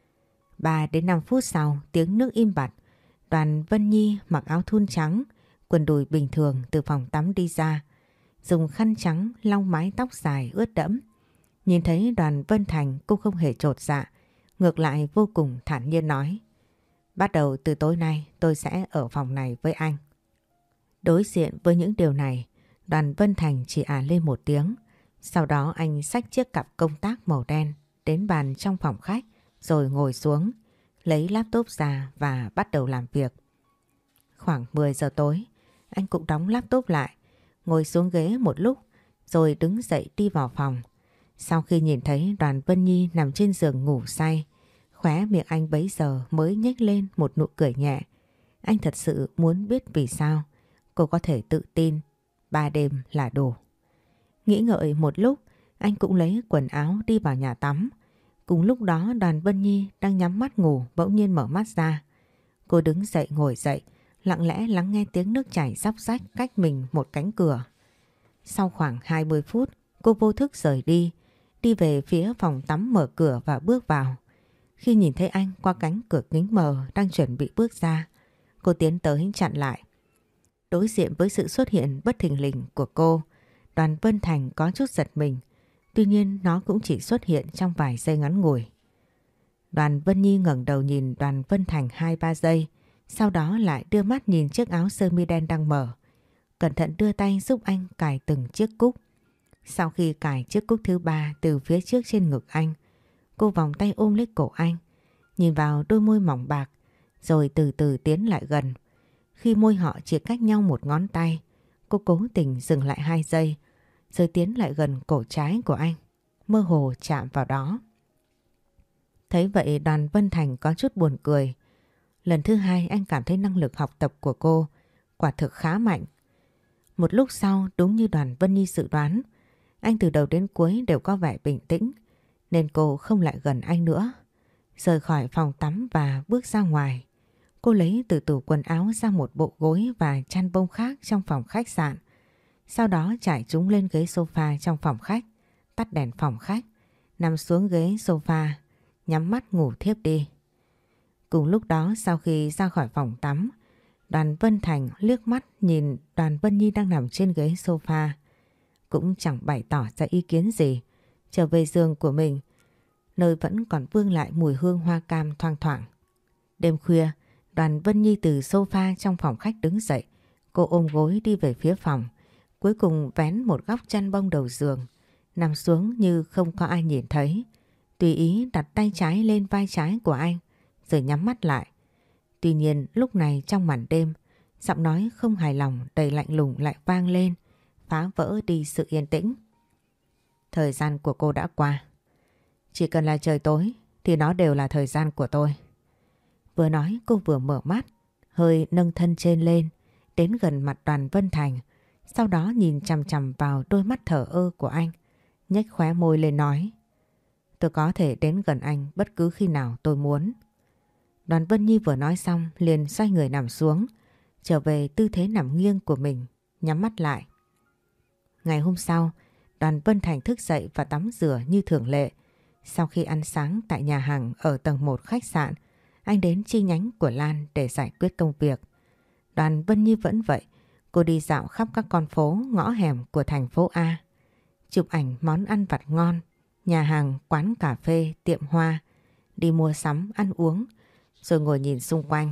ba đến năm phút sau, tiếng nước im bặt. Đoàn Vân Nhi mặc áo thun trắng, quần đùi bình thường từ phòng tắm đi ra, dùng khăn trắng lau mái tóc dài ướt đẫm. Nhìn thấy Đoàn Vân Thành, cô không hề chột dạ, ngược lại vô cùng thản nhiên nói. Bắt đầu từ tối nay tôi sẽ ở phòng này với anh. Đối diện với những điều này, Đoàn Vân Thành chỉ à lên một tiếng. Sau đó anh xách chiếc cặp công tác màu đen đến bàn trong phòng khách rồi ngồi xuống, lấy laptop ra và bắt đầu làm việc. Khoảng mười giờ tối, anh cũng đóng laptop lại, ngồi xuống ghế một lúc rồi đứng dậy đi vào phòng. Sau khi nhìn thấy Đoàn Vân Nhi nằm trên giường ngủ say, khóe miệng anh bấy giờ mới nhếch lên một nụ cười nhẹ. Anh thật sự muốn biết vì sao cô có thể tự tin ba đêm là đủ. Nghĩ ngợi một lúc, anh cũng lấy quần áo đi vào nhà tắm. Cùng lúc đó Đoàn Vân Nhi đang nhắm mắt ngủ bỗng nhiên mở mắt ra. Cô đứng dậy ngồi dậy, lặng lẽ lắng nghe tiếng nước chảy róc rách cách mình một cánh cửa. Sau khoảng hai mươi phút, cô vô thức rời đi, đi về phía phòng tắm mở cửa và bước vào. Khi nhìn thấy anh qua cánh cửa kính mờ đang chuẩn bị bước ra, cô tiến tới chặn lại. Đối diện với sự xuất hiện bất thình lình của cô, Đoàn Vân Thành có chút giật mình, tuy nhiên nó cũng chỉ xuất hiện trong vài giây ngắn ngủi. Đoàn Vân Nhi ngẩng đầu nhìn Đoàn Vân Thành hai ba giây, sau đó lại đưa mắt nhìn chiếc áo sơ mi đen đang mở, cẩn thận đưa tay giúp anh cài từng chiếc cúc. Sau khi cài chiếc cúc thứ ba từ phía trước trên ngực anh, cô vòng tay ôm lấy cổ anh, nhìn vào đôi môi mỏng bạc, rồi từ từ tiến lại gần. Khi môi họ chỉ cách nhau một ngón tay, cô cố tình dừng lại hai giây, rồi tiến lại gần cổ trái của anh, mơ hồ chạm vào đó. Thấy vậy Đoàn Vân Thành có chút buồn cười. Lần thứ hai anh cảm thấy năng lực học tập của cô quả thực khá mạnh. Một lúc sau, đúng như Đoàn Vân Nhi dự đoán, anh từ đầu đến cuối đều có vẻ bình tĩnh, nên cô không lại gần anh nữa. Rời khỏi phòng tắm và bước ra ngoài, cô lấy từ tủ quần áo ra một bộ gối và chăn bông khác trong phòng khách sạn. Sau đó trải chúng lên ghế sofa trong phòng khách, tắt đèn phòng khách, nằm xuống ghế sofa, nhắm mắt ngủ thiếp đi. Cùng lúc đó sau khi ra khỏi phòng tắm, Đoàn Vân Thành liếc mắt nhìn Đoàn Vân Nhi đang nằm trên ghế sofa, cũng chẳng bày tỏ ra ý kiến gì, trở về giường của mình, nơi vẫn còn vương lại mùi hương hoa cam thoang thoảng. Đêm khuya, Đoàn Vân Nhi từ sofa trong phòng khách đứng dậy, cô ôm gối đi về phía phòng, cuối cùng vén một góc chăn bông đầu giường, nằm xuống như không có ai nhìn thấy, tùy ý đặt tay trái lên vai trái của anh, rồi nhắm mắt lại. Tuy nhiên lúc này trong màn đêm, giọng nói không hài lòng đầy lạnh lùng lại vang lên, phá vỡ đi sự yên tĩnh. Thời gian của cô đã qua. Chỉ cần là trời tối thì nó đều là thời gian của tôi. Vừa nói cô vừa mở mắt, hơi nâng thân trên lên, đến gần mặt Đoàn Vân Thành, sau đó nhìn chằm chằm vào đôi mắt thở ơ của anh, nhếch khóe môi lên nói. Tôi có thể đến gần anh bất cứ khi nào tôi muốn. Đoàn Vân Nhi vừa nói xong liền xoay người nằm xuống, trở về tư thế nằm nghiêng của mình, nhắm mắt lại. Ngày hôm sau, Đoàn Vân Thành thức dậy và tắm rửa như thường lệ. Sau khi ăn sáng tại nhà hàng ở tầng một khách sạn, anh đến chi nhánh của Lan để giải quyết công việc. Đoàn Vân Nhi vẫn vậy, cô đi dạo khắp các con phố, ngõ hẻm của thành phố A. Chụp ảnh món ăn vặt ngon, nhà hàng, quán cà phê, tiệm hoa, đi mua sắm, ăn uống, rồi ngồi nhìn xung quanh.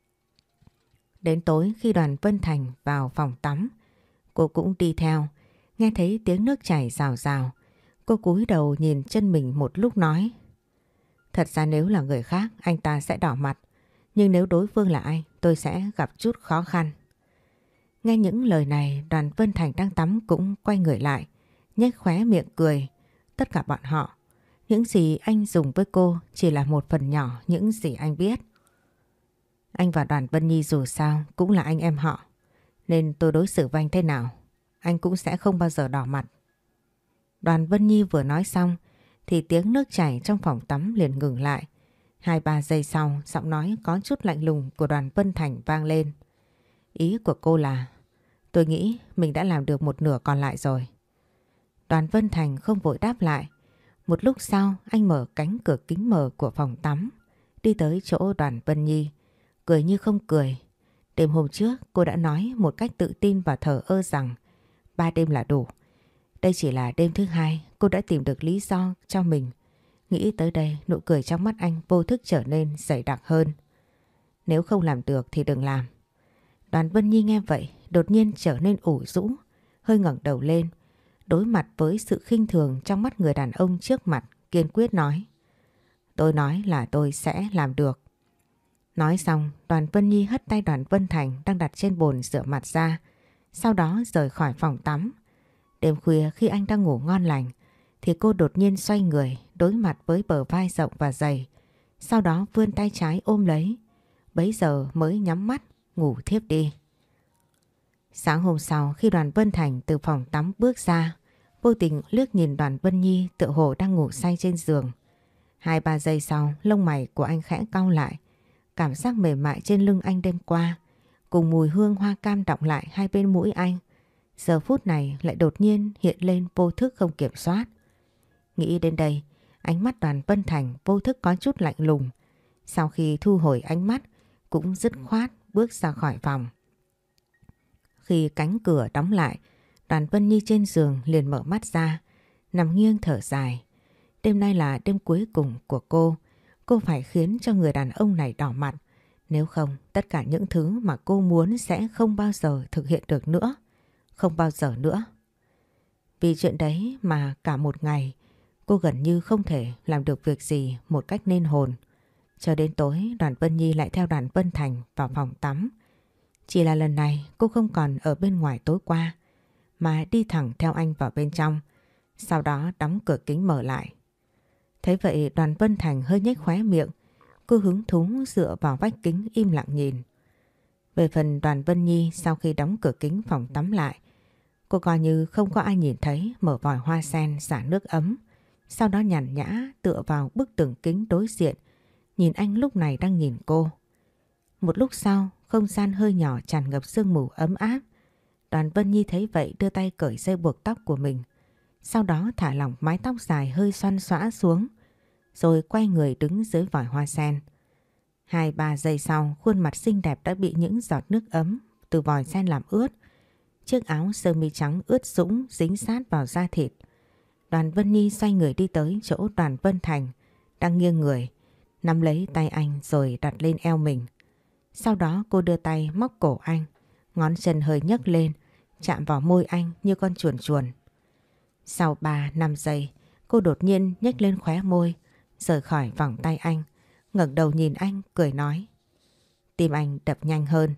Đến tối khi Đoàn Vân Thành vào phòng tắm, cô cũng đi theo, nghe thấy tiếng nước chảy rào rào. Cô cúi đầu nhìn chân mình một lúc nói: thật ra nếu là người khác anh ta sẽ đỏ mặt, nhưng nếu đối phương là anh tôi sẽ gặp chút khó khăn. Nghe những lời này, Đoàn Vân Thành đang tắm cũng quay người lại, nhếch khóe miệng cười. Tất cả bọn họ, những gì anh dùng với cô chỉ là một phần nhỏ những gì anh biết. Anh và Đoàn Vân Nhi dù sao cũng là anh em họ, nên tôi đối xử với anh thế nào anh cũng sẽ không bao giờ đỏ mặt. Đoàn Vân Nhi vừa nói xong thì tiếng nước chảy trong phòng tắm liền ngừng lại. Hai ba giây sau, giọng nói có chút lạnh lùng của Đoàn Vân Thành vang lên. Ý của cô là tôi nghĩ mình đã làm được một nửa còn lại rồi. Đoàn Vân Thành không vội đáp lại. Một lúc sau anh mở cánh cửa kính mờ của phòng tắm, đi tới chỗ Đoàn Vân Nhi, cười như không cười. Đêm hôm trước cô đã nói một cách tự tin và thờ ơ rằng ba đêm là đủ. Đây chỉ là đêm thứ hai, cô đã tìm được lý do cho mình. Nghĩ tới đây, nụ cười trong mắt anh vô thức trở nên dày đặc hơn. Nếu không làm được thì đừng làm. Đoàn Vân Nhi nghe vậy, đột nhiên trở nên ủ rũ, hơi ngẩng đầu lên, đối mặt với sự khinh thường trong mắt người đàn ông trước mặt, kiên quyết nói: tôi nói là tôi sẽ làm được. Nói xong, Đoàn Vân Nhi hất tay Đoàn Vân Thành đang đặt trên bồn rửa mặt ra, sau đó rời khỏi phòng tắm. Đêm khuya khi anh đang ngủ ngon lành thì cô đột nhiên xoay người đối mặt với bờ vai rộng và dày, sau đó vươn tay trái ôm lấy, bấy giờ mới nhắm mắt ngủ thiếp đi. Sáng hôm sau khi Đoàn Vân Thành từ phòng tắm bước ra, vô tình liếc nhìn Đoàn Vân Nhi tựa hồ đang ngủ say trên giường. Hai ba giây sau, lông mày của anh khẽ cau lại, cảm giác mềm mại trên lưng anh đêm qua cùng mùi hương hoa cam đọng lại hai bên mũi anh, giờ phút này lại đột nhiên hiện lên vô thức không kiểm soát. Nghĩ đến đây, ánh mắt Đoàn Vân Thành vô thức có chút lạnh lùng. Sau khi thu hồi ánh mắt, cũng dứt khoát bước ra khỏi phòng. Khi cánh cửa đóng lại, Đoàn Vân Nhi trên giường liền mở mắt ra, nằm nghiêng thở dài. Đêm nay là đêm cuối cùng của cô. Cô phải khiến cho người đàn ông này đỏ mặt. Nếu không, tất cả những thứ mà cô muốn sẽ không bao giờ thực hiện được nữa. Không bao giờ nữa. Vì chuyện đấy mà cả một ngày cô gần như không thể làm được việc gì một cách nên hồn. Cho đến tối, Đoàn Vân Nhi lại theo Đoàn Vân Thành vào phòng tắm. Chỉ là lần này cô không còn ở bên ngoài tối qua, mà đi thẳng theo anh vào bên trong, sau đó đóng cửa kính mở lại. Thấy vậy Đoàn Vân Thành hơi nhếch khóe miệng, cô hứng thú dựa vào vách kính im lặng nhìn. Về phần Đoàn Vân Nhi, sau khi đóng cửa kính phòng tắm lại, cô coi như không có ai nhìn thấy, mở vòi hoa sen xả nước ấm, sau đó nhàn nhã tựa vào bức tường kính đối diện, nhìn anh lúc này đang nhìn cô. Một lúc sau, không gian hơi nhỏ tràn ngập sương mù ấm áp. Đoàn Vân Nhi thấy vậy đưa tay cởi dây buộc tóc của mình, sau đó thả lỏng mái tóc dài hơi xoăn xõa xuống, rồi quay người đứng dưới vòi hoa sen. Hai ba giây sau, khuôn mặt xinh đẹp đã bị những giọt nước ấm từ vòi sen làm ướt. Chiếc áo sơ mi trắng ướt sũng dính sát vào da thịt. Đoàn Vân Nhi xoay người đi tới chỗ Đoàn Vân Thành đang nghiêng người, nắm lấy tay anh rồi đặt lên eo mình. Sau đó cô đưa tay móc cổ anh, ngón chân hơi nhấc lên, chạm vào môi anh như con chuồn chuồn. Sau ba năm giây, cô đột nhiên nhếch lên khóe môi, rời khỏi vòng tay anh, ngẩng đầu nhìn anh cười nói. Tim anh đập nhanh hơn.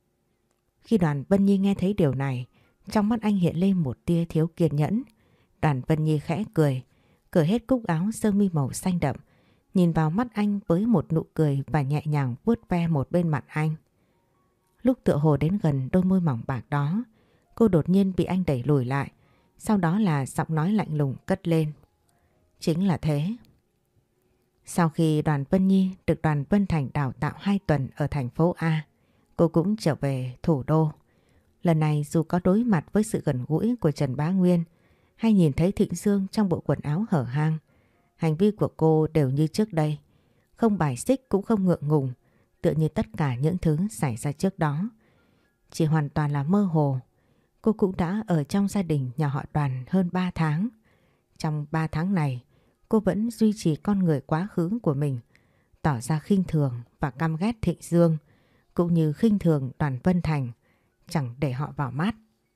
Khi Đoàn Vân Nhi nghe thấy điều này, trong mắt anh hiện lên một tia thiếu kiên nhẫn. Đoàn Vân Nhi khẽ cười, cởi hết cúc áo sơ mi màu xanh đậm, nhìn vào mắt anh với một nụ cười và nhẹ nhàng vuốt ve một bên mặt anh. Lúc tựa hồ đến gần đôi môi mỏng bạc đó, cô đột nhiên bị anh đẩy lùi lại, sau đó là giọng nói lạnh lùng cất lên. Chính là thế. Sau khi Đoàn Vân Nhi được Đoàn Vân Thành đào tạo hai tuần ở thành phố A, cô cũng trở về thủ đô. Lần này dù có đối mặt với sự gần gũi của Trần Bá Nguyên hay nhìn thấy Thịnh Dương trong bộ quần áo hở hang, hành vi của cô đều như trước đây, không bài xích cũng không ngượng ngùng, tựa như tất cả những thứ xảy ra trước đó chỉ hoàn toàn là mơ hồ. Cô cũng đã ở trong gia đình nhà họ Đoàn hơn ba tháng. Trong ba tháng này, cô vẫn duy trì con người quá khứ của mình, tỏ ra khinh thường và căm ghét Thịnh Dương, cũng như khinh thường Đoàn Vân Thành, chẳng để họ vào mắt.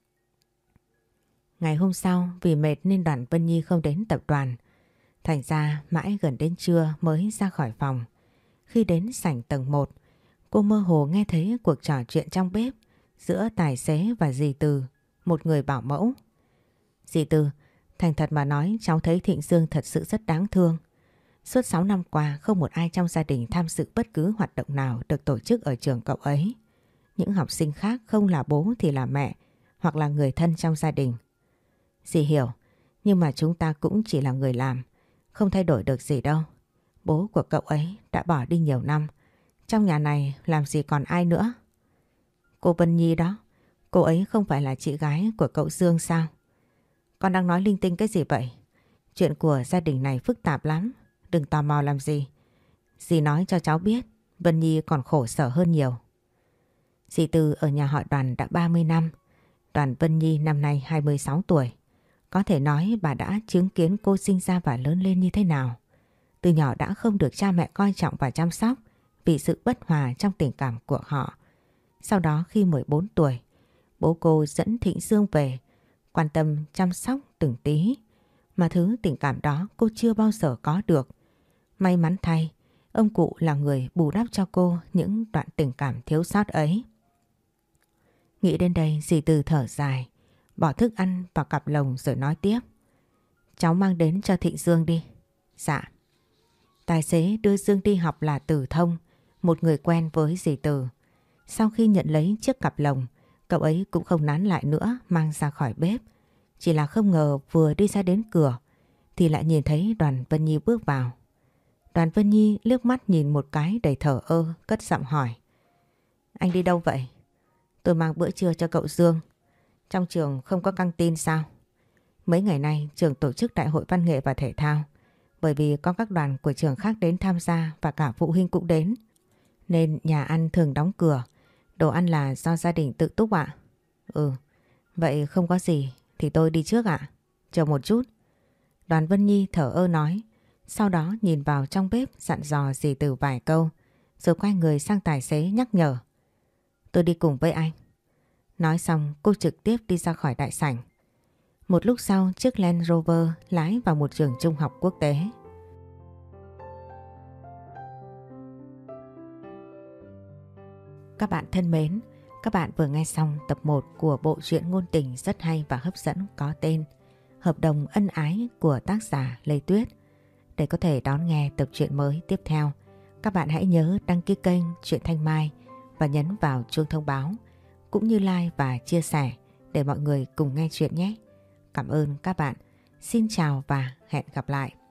Ngày hôm sau, vì mệt nên Đoàn Vân Nhi không đến tập đoàn. Thành ra mãi gần đến trưa mới ra khỏi phòng. Khi đến sảnh tầng một, cô mơ hồ nghe thấy cuộc trò chuyện trong bếp giữa tài xế và dì Từ, một người bảo mẫu. Dì Từ, thành thật mà nói cháu thấy Thịnh Dương thật sự rất đáng thương. Suốt sáu năm qua không một ai trong gia đình tham dự bất cứ hoạt động nào được tổ chức ở trường cậu ấy. Những học sinh khác không là bố thì là mẹ hoặc là người thân trong gia đình. Dì hiểu, nhưng mà chúng ta cũng chỉ là người làm, không thay đổi được gì đâu. Bố của cậu ấy đã bỏ đi nhiều năm, trong nhà này làm gì còn ai nữa. Cô Vân Nhi đó, cô ấy không phải là chị gái của cậu Dương sao? Con đang nói linh tinh cái gì vậy? Chuyện của gia đình này phức tạp lắm, đừng tò mò làm gì. Dì nói cho cháu biết, Vân Nhi còn khổ sở hơn nhiều. Dì Từ ở nhà họ Đoàn đã ba mươi năm, Đoàn Vân Nhi năm nay hai mươi sáu tuổi. Có thể nói bà đã chứng kiến cô sinh ra và lớn lên như thế nào. Từ nhỏ đã không được cha mẹ coi trọng và chăm sóc vì sự bất hòa trong tình cảm của họ. Sau đó khi mười bốn tuổi, bố cô dẫn Thịnh Dương về, quan tâm chăm sóc từng tí. Mà thứ tình cảm đó cô chưa bao giờ có được. May mắn thay, ông cụ là người bù đắp cho cô những đoạn tình cảm thiếu sót ấy. Nghĩ đến đây dì Từ thở dài, bỏ thức ăn vào cặp lồng rồi nói tiếp. Cháu mang đến cho Thịnh Dương đi. Dạ. Tài xế đưa Dương đi học là Từ Thông, một người quen với dì Từ. Sau khi nhận lấy chiếc cặp lồng, cậu ấy cũng không nán lại nữa mang ra khỏi bếp. Chỉ là không ngờ vừa đi ra đến cửa thì lại nhìn thấy Đoàn Vân Nhi bước vào. Đoàn Vân Nhi liếc mắt nhìn một cái đầy thờ ơ, cất giọng hỏi. Anh đi đâu vậy? Tôi mang bữa trưa cho cậu Dương. Trong trường không có căng tin sao? Mấy ngày nay trường tổ chức đại hội văn nghệ và thể thao. Bởi vì có các đoàn của trường khác đến tham gia và cả phụ huynh cũng đến, nên nhà ăn thường đóng cửa. Đồ ăn là do gia đình tự túc ạ. Ừ, vậy không có gì thì tôi đi trước ạ. Chờ một chút. Đoàn Vân Nhi thở ơ nói. Sau đó nhìn vào trong bếp dặn dò dì Từ vài câu, rồi quay người sang tài xế nhắc nhở. Tôi đi cùng với anh. Nói xong cô trực tiếp đi ra khỏi đại sảnh. Một lúc sau chiếc Land Rover lái vào một trường trung học quốc tế. Các bạn thân mến, các bạn vừa nghe xong tập một của bộ truyện ngôn tình rất hay và hấp dẫn có tên Hợp đồng ân ái của tác giả Lê Tuyết. Để có thể đón nghe tập truyện mới tiếp theo, các bạn hãy nhớ đăng ký kênh Truyện Thanh Mai và nhấn vào chuông thông báo, cũng như like và chia sẻ để mọi người cùng nghe chuyện nhé. Cảm ơn các bạn. Xin chào và hẹn gặp lại.